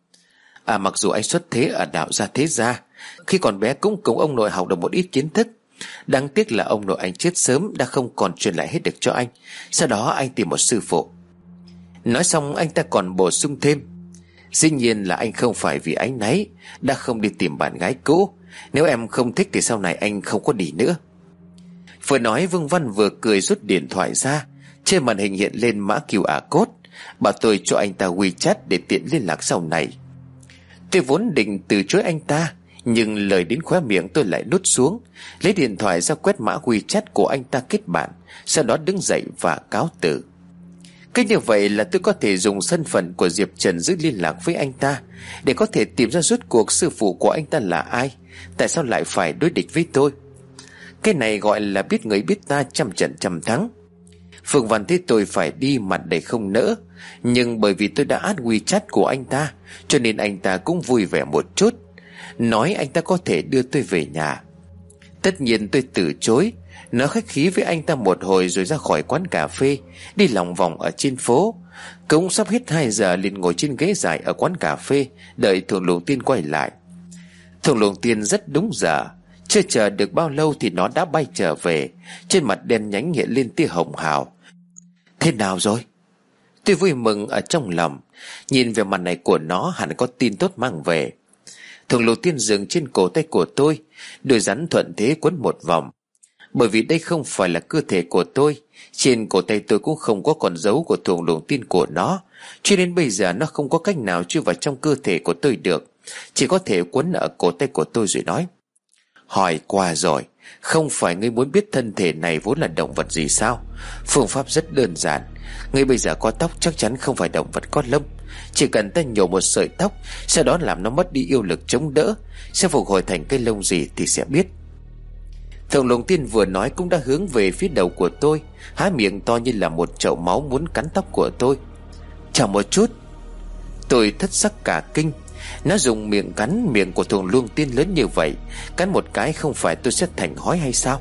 [SPEAKER 2] À, mặc dù anh xuất thế ở đạo gia thế gia, khi còn bé cũng cùng ông nội học được một ít kiến thức. Đáng tiếc là ông nội anh chết sớm, đã không còn truyền lại hết được cho anh. Sau đó anh tìm một sư phụ. Nói xong anh ta còn bổ sung thêm: Dĩ nhiên là anh không phải vì áy náy đã không đi tìm bạn gái cũ. Nếu em không thích thì sau này anh không có đi nữa. Vừa nói Vương Văn vừa cười rút điện thoại ra. Trên màn hình hiện lên mã quy rờ code, bảo tôi cho anh ta WeChat để tiện liên lạc sau này. Tôi vốn định từ chối anh ta, nhưng lời đến khóe miệng tôi lại nuốt xuống, lấy điện thoại ra quét mã WeChat của anh ta kết bạn, sau đó đứng dậy và cáo từ. Cứ như vậy là tôi có thể dùng thân phận của Diệp Trần giữ liên lạc với anh ta, để có thể tìm ra rốt cuộc sư phụ của anh ta là ai, tại sao lại phải đối địch với tôi. Cái này gọi là biết người biết ta, trăm trận trăm thắng. Phương Văn thấy tôi phải đi, mặt đầy không nỡ, nhưng bởi vì tôi đã add WeChat của anh ta, cho nên anh ta cũng vui vẻ một chút, nói anh ta có thể đưa tôi về nhà. Tất nhiên tôi từ chối, nói khách khí với anh ta một hồi rồi ra khỏi quán cà phê, đi lòng vòng ở trên phố. Cũng sắp hết hai giờ liền ngồi trên ghế dài ở quán cà phê, đợi Thường Luồng Tiên quay lại. Thường Luồng Tiên rất đúng giờ, chưa chờ được bao lâu thì nó đã bay trở về, trên mặt đen nhánh hiện lên tia hồng hào. Thế nào rồi? Tôi vui mừng ở trong lòng, nhìn về mặt này của nó hẳn có tin tốt mang về. Thường Luồng Tiên dừng trên cổ tay của tôi, đôi rắn thuận thế quấn một vòng. Bởi vì đây không phải là cơ thể của tôi, trên cổ tay tôi cũng không có con dấu của Thường Luồng Tiên của nó, cho nên bây giờ nó không có cách nào chui vào trong cơ thể của tôi được, chỉ có thể quấn ở cổ tay của tôi rồi nói: Hỏi qua rồi, không phải ngươi muốn biết thân thể này vốn là động vật gì sao? Phương pháp rất đơn giản. Ngươi bây giờ có tóc chắc chắn không phải động vật có lông. Chỉ cần ta nhổ một sợi tóc, sau đó làm nó mất đi yêu lực chống đỡ, sẽ phục hồi thành cái lông gì thì sẽ biết. Thường Luồng Tiên vừa nói cũng đã hướng về phía đầu của tôi, há miệng to như là một chậu máu muốn cắn tóc của tôi. Chờ một chút. Tôi thất sắc cả kinh. Nó dùng miệng cắn miệng của Thường Luồng Tiên lớn như vậy, cắn một cái không phải tôi sẽ thành hói hay sao?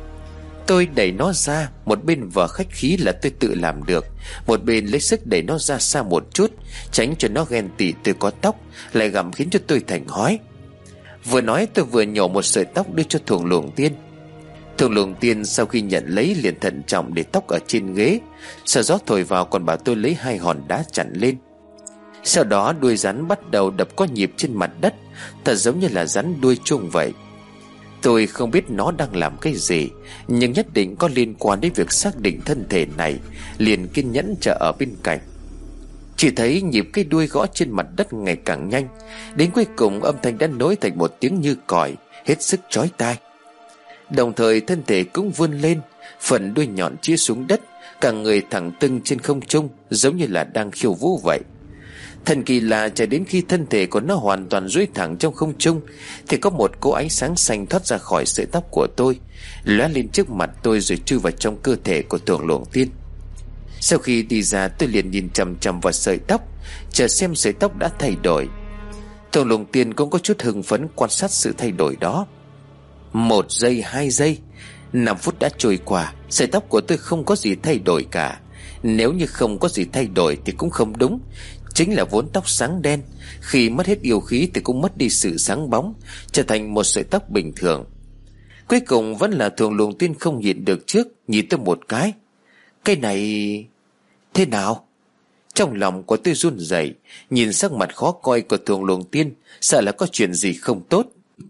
[SPEAKER 2] Tôi đẩy nó ra, một bên vờ khách khí là tôi tự làm được, một bên lấy sức đẩy nó ra xa một chút, tránh cho nó ghen tị tôi có tóc, lại gặm khiến cho tôi thành hói. Vừa nói tôi vừa nhổ một sợi tóc đưa cho Thường Luồng Tiên. Thường Luồng Tiên sau khi nhận lấy liền thận trọng để tóc ở trên ghế, sợ gió thổi vào còn bảo tôi lấy hai hòn đá chặn lên. Sau đó đuôi rắn bắt đầu đập có nhịp trên mặt đất, thật giống như là rắn đuôi chuông vậy. Tôi không biết nó đang làm cái gì, nhưng nhất định có liên quan đến việc xác định thân thể này, liền kiên nhẫn chờ ở bên cạnh. Chỉ thấy nhịp cái đuôi gõ trên mặt đất ngày càng nhanh, đến cuối cùng âm thanh đã nối thành một tiếng như còi, hết sức chói tai. Đồng thời thân thể cũng vươn lên, phần đuôi nhọn chĩa xuống đất, cả người thẳng tưng trên không trung, giống như là đang khiêu vũ vậy. Thần kỳ là cho đến khi thân thể của nó hoàn toàn duỗi thẳng trong không trung, thì có một cỗ ánh sáng xanh thoát ra khỏi sợi tóc của tôi, lóe lên trước mặt tôi rồi chui vào trong cơ thể của Thường Luồng Tiên. Sau khi đi ra, tôi liền nhìn chằm chằm vào sợi tóc, chờ xem sợi tóc đã thay đổi. Thường Luồng Tiên cũng có chút hưng phấn quan sát sự thay đổi đó. Một giây, hai giây, năm phút đã trôi qua, sợi tóc của tôi không có gì thay đổi cả. Nếu như không có gì thay đổi thì cũng không đúng. Chính là vốn tóc sáng đen, khi mất hết yêu khí thì cũng mất đi sự sáng bóng, trở thành một sợi tóc bình thường. Cuối cùng vẫn là Thường Luồng Tiên không nhịn được trước, nhìn tôi một cái. Cái này thế nào? Trong lòng của tôi run rẩy, nhìn sắc mặt khó coi của Thường Luồng Tiên, sợ là có chuyện gì không tốt.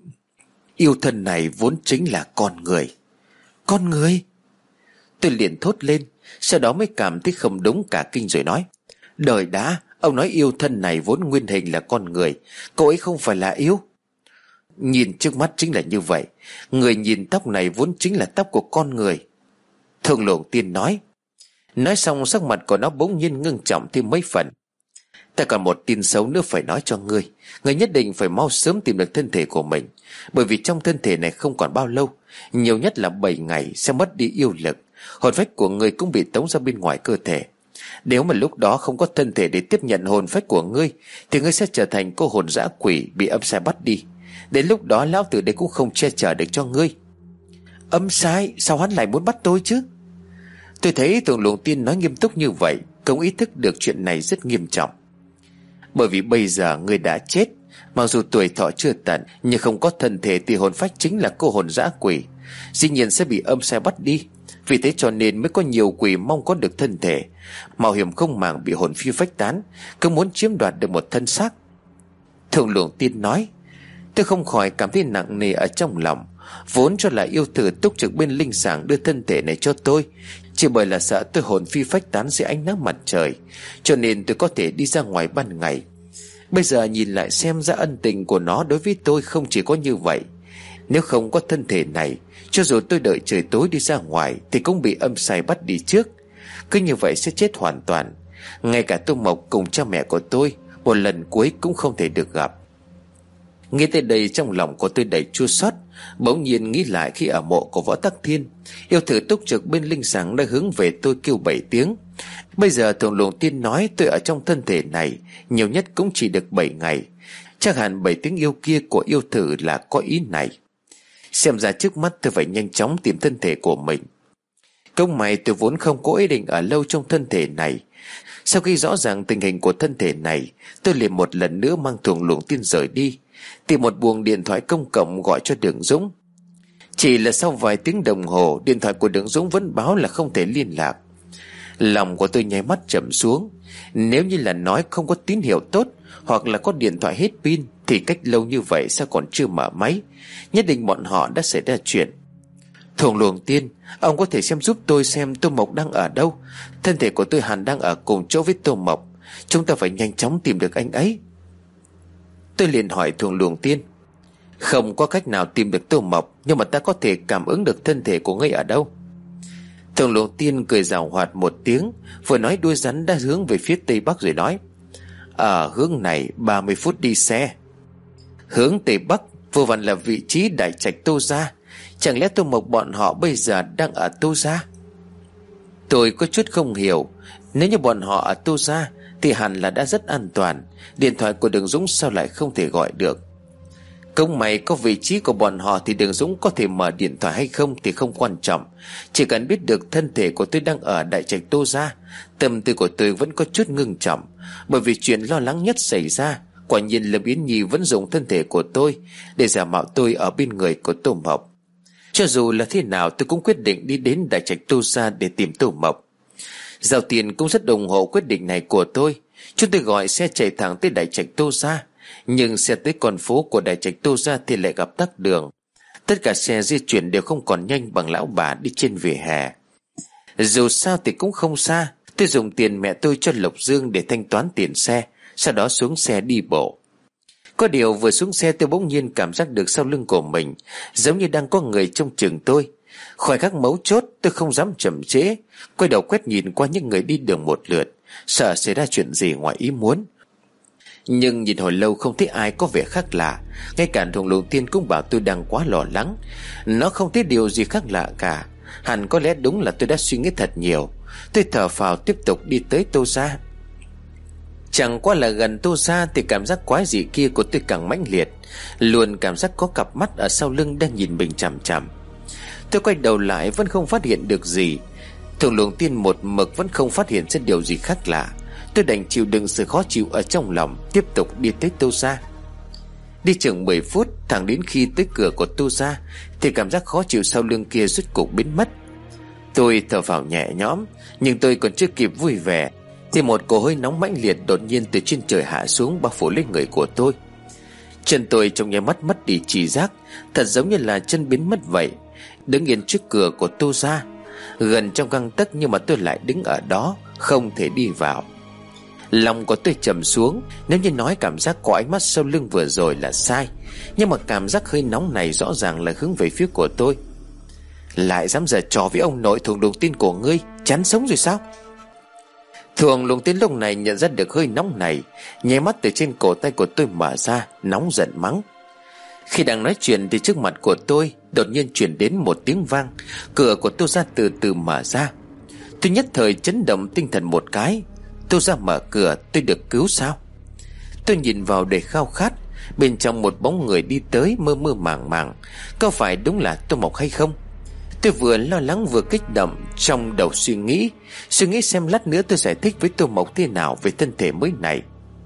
[SPEAKER 2] Yêu thân này vốn chính là con người. Con người? Tôi liền thốt lên, sau đó mới cảm thấy không đúng, cả kinh rồi nói: Đời đã, ông nói yêu thân này vốn nguyên hình là con người, cậu ấy không phải là yêu. Nhìn trước mắt chính là như vậy, người nhìn tóc này vốn chính là tóc của con người. Thường Luồng Tiên nói. Nói xong sắc mặt của nó bỗng nhiên ngưng trọng thêm mấy phần. Ta còn một tin xấu nữa phải nói cho ngươi. Ngươi nhất định phải mau sớm tìm được thân thể của mình, bởi vì trong thân thể này không còn bao lâu, nhiều nhất là bảy ngày sẽ mất đi yêu lực. Hồn phách của ngươi cũng bị tống ra bên ngoài cơ thể. Nếu mà lúc đó không có thân thể để tiếp nhận hồn phách của ngươi, thì ngươi sẽ trở thành cô hồn dã quỷ bị âm sai bắt đi. Đến lúc đó lão tử đây cũng không che chở được cho ngươi. Âm sai? Sao hắn lại muốn bắt tôi chứ? Tôi thấy Thường Luồng Tiên nói nghiêm túc như vậy, không ý thức được chuyện này rất nghiêm trọng. Bởi vì bây giờ ngươi đã chết, mặc dù tuổi thọ chưa tận, nhưng không có thân thể thì hồn phách chính là cô hồn dã quỷ, dĩ nhiên sẽ bị âm sai bắt đi. Vì thế cho nên mới có nhiều quỷ mong có được thân thể, mạo hiểm không màng bị hồn phi phách tán, cứ muốn chiếm đoạt được một thân xác. Thường Luồng Tiên nói. Tôi không khỏi cảm thấy nặng nề ở trong lòng, vốn cho là yêu thử túc trực bên linh sàng đưa thân thể này cho tôi, chỉ bởi là sợ tôi hồn phi phách tán dưới ánh nắng mặt trời, cho nên tôi có thể đi ra ngoài ban ngày. Bây giờ nhìn lại xem ra ân tình của nó đối với tôi không chỉ có như vậy. Nếu không có thân thể này, cho dù tôi đợi trời tối đi ra ngoài thì cũng bị âm sai bắt đi trước. Cứ như vậy sẽ chết hoàn toàn. Ngay cả Tô Mộc cùng cha mẹ của tôi một lần cuối cũng không thể được gặp. Nghe tới đây trong lòng của tôi đầy chua xót. Bỗng nhiên nghĩ lại khi ở mộ của Võ Tắc Thiên, yêu thử túc trực bên linh sàng đã hướng về tôi kêu bảy tiếng. Bây giờ Thường Luồng Tiên nói tôi ở trong thân thể này nhiều nhất cũng chỉ được bảy ngày. Chắc hẳn bảy tiếng yêu kia của yêu thử là có ý này. Xem ra trước mắt tôi phải nhanh chóng tìm thân thể của mình. Công mày tôi vốn không có ý định ở lâu trong thân thể này. Sau khi rõ ràng tình hình của thân thể này, tôi liền một lần nữa mang Thường Luồng Tiên rời đi, tìm một buồng điện thoại công cộng gọi cho Đường Dũng. Chỉ là sau vài tiếng đồng hồ, điện thoại của Đường Dũng vẫn báo là không thể liên lạc. Lòng của tôi nháy mắt trầm xuống. Nếu như là nói không có tín hiệu tốt, hoặc là có điện thoại hết pin, thì cách lâu như vậy sao còn chưa mở máy? Nhất định bọn họ đã xảy ra chuyện. Thường Luồng Tiên, ông có thể xem giúp tôi xem Tô Mộc đang ở đâu. Thân thể của tôi hẳn đang ở cùng chỗ với Tô Mộc. Chúng ta phải nhanh chóng tìm được anh ấy. Tôi liền hỏi Thường Luồng Tiên. Không có cách nào tìm được Tô Mộc, nhưng mà ta có thể cảm ứng được thân thể của ngươi ở đâu. Thường Luồng Tiên cười giảo hoạt một tiếng, vừa nói đuôi rắn đã hướng về phía tây bắc rồi nói. Ở hướng này ba mươi phút đi xe. Hướng tây bắc vừa vặn là vị trí đại trạch Tô gia. Chẳng lẽ Tô Mộc bọn họ bây giờ đang ở Tô Gia? Tôi có chút không hiểu. Nếu như bọn họ ở Tô Gia thì hẳn là đã rất an toàn. Điện thoại của Đường Dũng sao lại không thể gọi được? Công mày có vị trí của bọn họ thì Đường Dũng có thể mở điện thoại hay không thì không quan trọng. Chỉ cần biết được thân thể của tôi đang ở Đại Trạch Tô Gia, tâm tư của tôi vẫn có chút ngưng trọng. Bởi vì chuyện lo lắng nhất xảy ra, quả nhiên Lâm Yến Nhi vẫn dùng thân thể của tôi để giả mạo tôi ở bên người của Tô Mộc. Cho dù là thế nào tôi cũng quyết định đi đến Đại Trạch Tô Gia để tìm Tô Mộc. Giao Tiền cũng rất ủng hộ quyết định này của tôi. Chúng tôi gọi xe chạy thẳng tới Đại Trạch Tô Gia. Nhưng xe tới con phố của Đại Trạch Tô Gia thì lại gặp tắc đường. Tất cả xe di chuyển đều không còn nhanh bằng lão bà đi trên vỉa hè. Dù sao thì cũng không xa. Tôi dùng tiền mẹ tôi cho Lộc Dương để thanh toán tiền xe, sau đó xuống xe đi bộ. Có điều vừa xuống xe tôi bỗng nhiên cảm giác được sau lưng của mình giống như đang có người trông chừng tôi. Khoảnh khắc mấu chốt tôi không dám chậm trễ, quay đầu quét nhìn qua những người đi đường một lượt, sợ xảy ra chuyện gì ngoài ý muốn. Nhưng nhìn hồi lâu không thấy ai có vẻ khác lạ. Ngay cả Thùng Lũng Tiên cũng bảo tôi đang quá lo lắng. Nó không thấy điều gì khác lạ cả. Hẳn có lẽ đúng là tôi đã suy nghĩ thật nhiều. Tôi thở phào tiếp tục đi tới Tô Gia. Chẳng qua là gần Tô Gia thì cảm giác quái dị kia của tôi càng mãnh liệt. Luôn cảm giác có cặp mắt ở sau lưng đang nhìn mình chằm chằm. Tôi quay đầu lại vẫn không phát hiện được gì. Thùng Lũng Tiên một mực vẫn không phát hiện ra điều gì khác lạ. Tôi đành chịu đựng sự khó chịu ở trong lòng, tiếp tục đi tới Tô Gia. Đi chừng mười phút, thẳng đến khi tới cửa của Tô Gia thì cảm giác khó chịu sau lưng kia rốt cục biến mất. Tôi thở phào nhẹ nhõm, nhưng tôi còn chưa kịp vui vẻ thì một cỗ hơi nóng mãnh liệt đột nhiên từ trên trời hạ xuống, bao phủ lên người của tôi. Chân tôi trong nháy mắt mất đi tri giác, thật giống như là chân biến mất vậy. Đứng yên trước cửa của Tô Gia, gần trong gang tấc, nhưng mà tôi lại đứng ở đó, không thể đi vào. Lòng của tôi trầm xuống. Nếu như nói cảm giác có ánh mắt sau lưng vừa rồi là sai, nhưng mà cảm giác hơi nóng này rõ ràng là hướng về phía của tôi. Lại dám giở trò với ông nội Thùng Lũng Tiên của ngươi, chán sống rồi sao? Thùng Lũng Tiên lúc này nhận ra được hơi nóng này, nháy mắt từ trên cổ tay của tôi mở ra, nóng giận mắng. Khi đang nói chuyện thì trước mặt của tôi đột nhiên chuyển đến một tiếng vang. Cửa của Tô Gia từ từ mở ra. Tôi nhất thời chấn động tinh thần một cái. Tô Gia mở cửa, tôi được cứu sao? Tôi nhìn vào để khao khát. Bên trong một bóng người đi tới, mơ mơ màng màng. Có phải đúng là Tô Mộc hay không? Tôi vừa lo lắng vừa kích động, trong đầu suy nghĩ Suy nghĩ xem lát nữa tôi giải thích với Tô Mộc thế nào về thân thể mới này.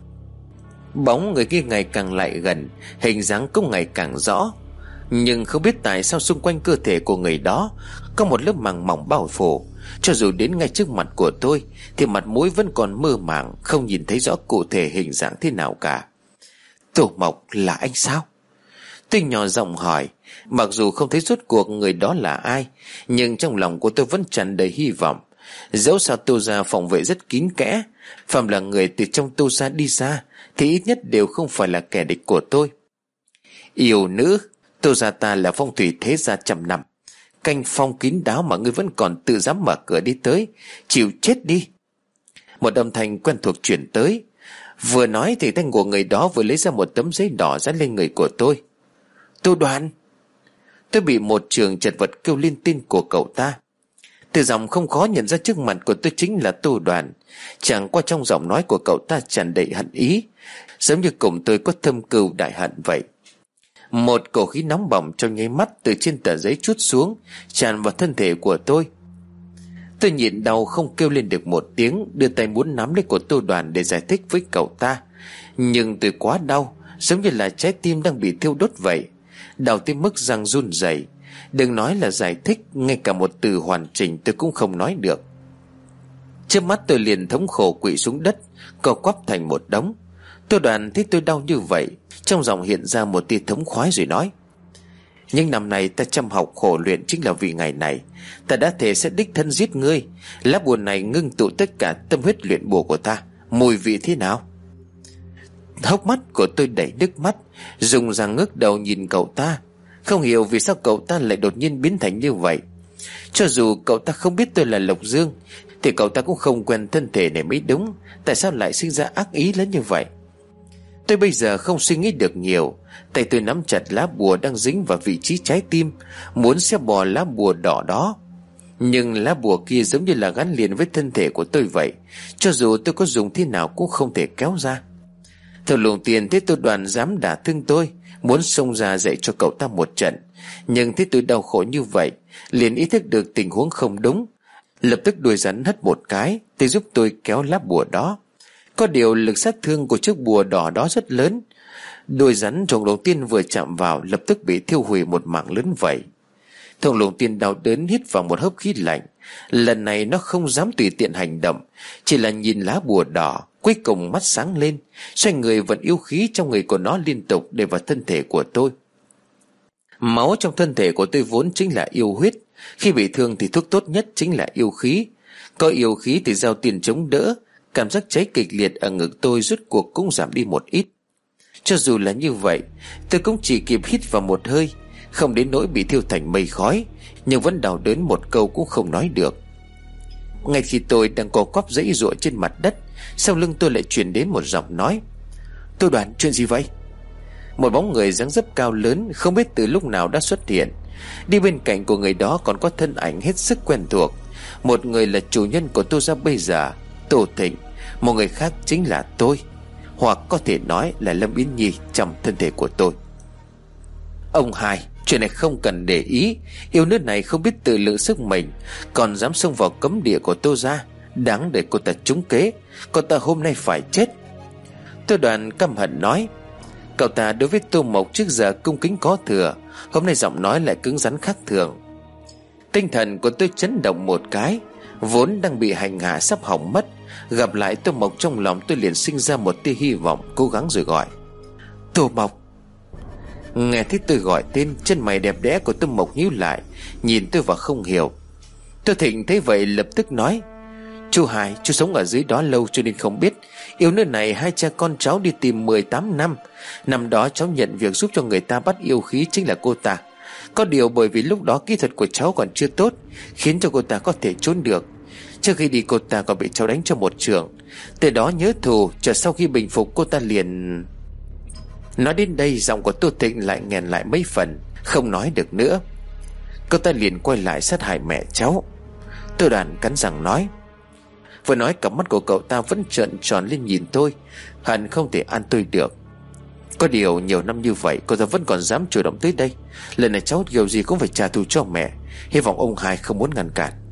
[SPEAKER 2] Bóng người kia ngày càng lại gần, hình dáng cũng ngày càng rõ. Nhưng không biết tại sao xung quanh cơ thể của người đó có một lớp màng mỏng bao phủ. Cho dù đến ngay trước mặt của tôi thì mặt mũi vẫn còn mơ màng, không nhìn thấy rõ cụ thể hình dạng thế nào cả. Tô Mộc là anh sao? Tôi nhỏ giọng hỏi. Mặc dù không thấy rốt cuộc người đó là ai, nhưng trong lòng của tôi vẫn tràn đầy hy vọng. Dẫu sao Tô Gia phòng vệ rất kín kẽ, phàm là người từ trong Tô Gia đi ra thì ít nhất đều không phải là kẻ địch của tôi. Yêu nữ, Tô Gia ta là phong thủy thế gia trăm năm, canh phong kín đáo mà ngươi vẫn còn tự dám mở cửa đi tới, chịu chết đi. Một âm thanh quen thuộc chuyển tới. Vừa nói thì tay của người đó vừa lấy ra một tấm giấy đỏ dán lên người của tôi. Tô Đoàn. Tôi bị một trường chật vật kêu lên tên của cậu ta. Từ giọng không khó nhận ra trước mặt của tôi chính là Tô Đoàn. Chẳng qua trong giọng nói của cậu ta tràn đầy hận ý, giống như cùng tôi có thâm cừu đại hận vậy. Một cổ khí nóng bỏng trong nháy mắt từ trên tờ giấy trút xuống, tràn vào thân thể của tôi. Tôi nhịn đau không kêu lên được một tiếng, đưa tay muốn nắm lấy của Tô Đoàn để giải thích với cậu ta. Nhưng tôi quá đau, giống như là trái tim đang bị thiêu đốt vậy. Đau tới mức răng run rẩy. Đừng nói là giải thích, ngay cả một từ hoàn chỉnh tôi cũng không nói được. Trước mắt tôi liền thống khổ quỵ xuống đất, co quắp thành một đống. Tô Đoàn thấy tôi đau như vậy, trong giọng hiện ra một tia thống khoái rồi nói. Nhưng năm này ta chăm học khổ luyện chính là vì ngày này. Ta đã thề sẽ đích thân giết ngươi. Lá bùa này ngưng tụ tất cả tâm huyết luyện bùa của ta. Mùi vị thế nào? Hốc mắt của tôi đầy nước mắt, dùng răng ngước đầu nhìn cậu ta. Không hiểu vì sao cậu ta lại đột nhiên biến thành như vậy. Cho dù cậu ta không biết tôi là Lộc Dương thì cậu ta cũng không quen thân thể này mới đúng. Tại sao lại sinh ra ác ý lớn như vậy? Tôi bây giờ không suy nghĩ được nhiều. Tay tôi nắm chặt lá bùa đang dính vào vị trí trái tim, muốn xé bỏ lá bùa đỏ đó. Nhưng lá bùa kia giống như là gắn liền với thân thể của tôi vậy, cho dù tôi có dùng thế nào cũng không thể kéo ra. Thằng luồng tiền thấy tôi Đoàn dám đả thương tôi, muốn xông ra dạy cho cậu ta một trận. Nhưng thấy tôi đau khổ như vậy, liền ý thức được tình huống không đúng, lập tức đuôi rắn hất một cái thì giúp tôi kéo lá bùa đó. Có điều lực sát thương của chiếc bùa đỏ đó rất lớn. Đuôi rắn trồng đầu tiên vừa chạm vào lập tức bị thiêu hủy một mảng lớn vậy. Thằng lồng tiên đau đớn hít vào một hớp khí lạnh. Lần này nó không dám tùy tiện hành động, chỉ là nhìn lá bùa đỏ, cuối cùng mắt sáng lên, xoay người vận yêu khí trong người của nó liên tục để vào thân thể của tôi. Máu trong thân thể của tôi vốn chính là yêu huyết, khi bị thương thì thuốc tốt nhất chính là yêu khí. Có yêu khí thì giao tiền chống đỡ, cảm giác cháy kịch liệt ở ngực tôi rốt cuộc cũng giảm đi một ít. Cho dù là như vậy, tôi cũng chỉ kịp hít vào một hơi, không đến nỗi bị thiêu thành mây khói, nhưng vẫn đau đớn một câu cũng không nói được. Ngay khi tôi đang co quắp giãy giụa trên mặt đất, sau lưng tôi lại truyền đến một giọng nói. Tôi Đoàn, chuyện gì vậy? Một bóng người dáng dấp cao lớn không biết từ lúc nào đã xuất hiện. Đi bên cạnh của người đó còn có thân ảnh hết sức quen thuộc. Một người là chủ nhân của Tô gia bây giờ, Tô Thịnh. Một người khác chính là tôi, hoặc có thể nói là Lâm Yến Nhi trong thân thể của tôi. Ông hai, chuyện này không cần để ý. Yêu nữ này không biết tự lượng sức mình, còn dám xông vào cấm địa của Tô gia, đáng để cô ta trúng kế. Cô ta hôm nay phải chết. Tô Đoàn căm hận nói. Cậu ta đối với Tô Mộc trước giờ cung kính có thừa, hôm nay giọng nói lại cứng rắn khác thường. Tinh thần của tôi chấn động một cái, vốn đang bị hành hạ sắp hỏng mất. Gặp lại Tô Mộc trong lòng tôi liền sinh ra một tia hy vọng, cố gắng rồi gọi. Tô Mộc. Nghe thấy tôi gọi tên, chân mày đẹp đẽ của Tô Mộc nhíu lại, nhìn tôi và không hiểu. Tô Thịnh thấy vậy lập tức nói. Chú Hải, chú sống ở dưới đó lâu cho nên không biết. Yêu nữ này hai cha con cháu đi tìm mười tám năm. Năm đó cháu nhận việc giúp cho người ta bắt yêu khí chính là cô ta. Có điều bởi vì lúc đó kỹ thuật của cháu còn chưa tốt, khiến cho cô ta có thể trốn được. Trước khi đi cô ta còn bị cháu đánh cho một trường. Từ đó nhớ thù, chờ sau khi bình phục cô ta liền... Nói đến đây giọng của Tô Thịnh lại nghẹn lại mấy phần, không nói được nữa. Cô ta liền quay lại sát hại mẹ cháu. Tô Đoàn cắn răng nói. Vừa nói cặp mắt của cậu ta vẫn trợn tròn lên nhìn tôi, hẳn không thể an tôi được. Có điều nhiều năm như vậy cô ta vẫn còn dám chủ động tới đây. Lần này cháu kiểu gì cũng phải trả thù cho mẹ. Hy vọng ông hai không muốn ngăn cản.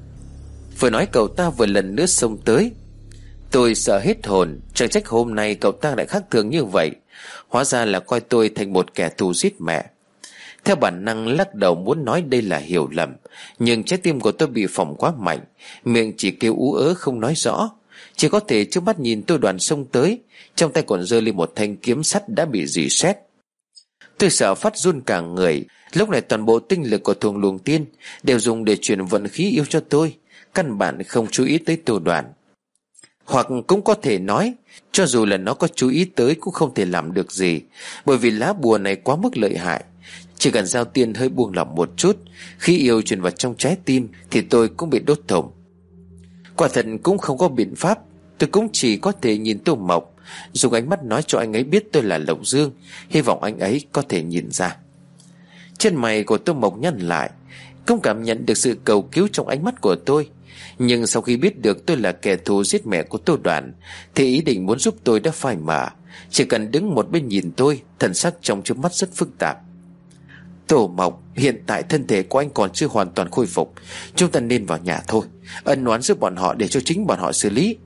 [SPEAKER 2] Vừa nói cậu ta vừa lần nữa xông tới. Tôi sợ hết hồn, chẳng trách hôm nay cậu ta lại khác thường như vậy. Hóa ra là coi tôi thành một kẻ thù giết mẹ. Theo bản năng lắc đầu muốn nói đây là hiểu lầm, nhưng trái tim của tôi bị phỏng quá mạnh, miệng chỉ kêu ú ớ không nói rõ. Chỉ có thể trước mắt nhìn tôi Đoàn xông tới, trong tay còn giơ lên một thanh kiếm sắt đã bị rỉ sét. Tôi sợ phát run cả người. Lúc này toàn bộ tinh lực của Thuồng Luồng Tiên đều dùng để truyền vận khí yêu cho tôi, căn bản không chú ý tới Tô Đoàn. Hoặc cũng có thể nói, cho dù là nó có chú ý tới cũng không thể làm được gì, bởi vì lá bùa này quá mức lợi hại. Chỉ cần Giao Tiên hơi buông lỏng một chút, khi yêu truyền vào trong trái tim thì tôi cũng bị đốt thủng. Quả thật cũng không có biện pháp. Tôi cũng chỉ có thể nhìn Tô Mộc, dùng ánh mắt nói cho anh ấy biết tôi là Lộc Dương, hy vọng anh ấy có thể nhìn ra. Chân mày của Tô Mộc nhăn lại, không cảm nhận được sự cầu cứu trong ánh mắt của tôi. Nhưng sau khi biết được tôi là kẻ thù giết mẹ của Tô Đoàn, thì ý định muốn giúp tôi đã phai mờ. Chỉ cần đứng một bên nhìn tôi, thần sắc trong trước mắt rất phức tạp. Tô Mộc, hiện tại thân thể của anh còn chưa hoàn toàn khôi phục, chúng ta nên vào nhà thôi, ân oán giữa bọn họ để cho chính bọn họ xử lý.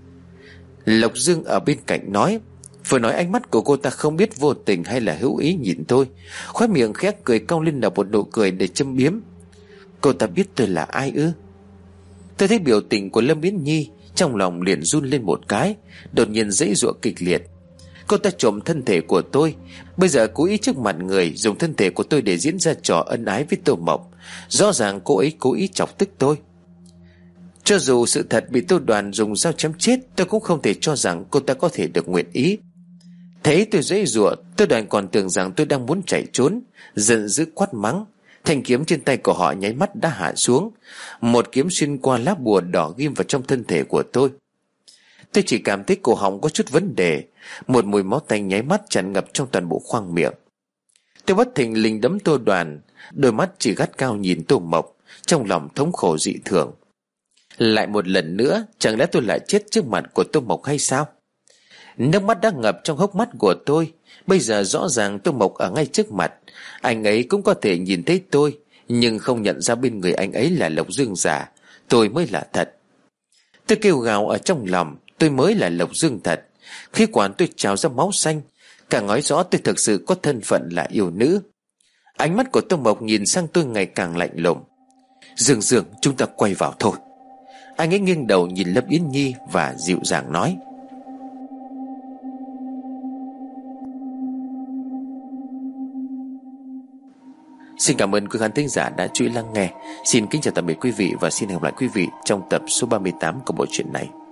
[SPEAKER 2] Lộc Dương ở bên cạnh nói. Vừa nói ánh mắt của cô ta không biết vô tình hay là hữu ý nhìn tôi, khóe miệng khẽ cười cong lên là một nụ cười để châm biếm. Cô ta biết tôi là ai ư? Tôi thấy biểu tình của Lâm Yến Nhi, trong lòng liền run lên một cái, đột nhiên giãy giụa kịch liệt. Cô ta trộm thân thể của tôi, bây giờ cố ý trước mặt người dùng thân thể của tôi để diễn ra trò ân ái với Tô Mộc. Rõ ràng cô ấy cố ý chọc tức tôi. Cho dù sự thật bị Tô Đoàn dùng dao chém chết, tôi cũng không thể cho rằng cô ta có thể được nguyện ý. Thấy tôi giãy giụa, Tô Đoàn còn tưởng rằng tôi đang muốn chạy trốn, giận dữ quát mắng. Thanh kiếm trên tay của họ nháy mắt đã hạ xuống, một kiếm xuyên qua lá bùa đỏ ghim vào trong thân thể của tôi. Tôi chỉ cảm thấy cổ họng có chút vấn đề. Một mùi máu tanh nháy mắt tràn ngập trong toàn bộ khoang miệng. Tôi bất thình lình đấm Tô Đoàn. Đôi mắt chỉ gắt cao nhìn Tô Mộc, trong lòng thống khổ dị thường. Lại một lần nữa, chẳng lẽ tôi lại chết trước mặt của Tô Mộc hay sao? Nước mắt đã ngập trong hốc mắt của tôi. Bây giờ rõ ràng Tô Mộc ở ngay trước mặt. Anh ấy cũng có thể nhìn thấy tôi, nhưng không nhận ra bên người anh ấy là Lộc Dương giả. Tôi mới là thật. Tôi kêu gào ở trong lòng, tôi mới là Lộc Dương thật. Khí quản tôi trào ra máu xanh, càng nói rõ tôi thực sự có thân phận là yêu nữ. Ánh mắt của Tô Mộc nhìn sang tôi ngày càng lạnh lùng. Dương Dương, chúng ta quay vào thôi. Anh ấy nghiêng đầu nhìn Lâm Yến Nhi và dịu dàng nói. Xin cảm ơn quý khán thính giả đã chú ý lắng nghe. Xin kính chào tạm biệt quý vị và xin hẹn gặp lại quý vị trong tập số ba mươi tám của bộ truyện này.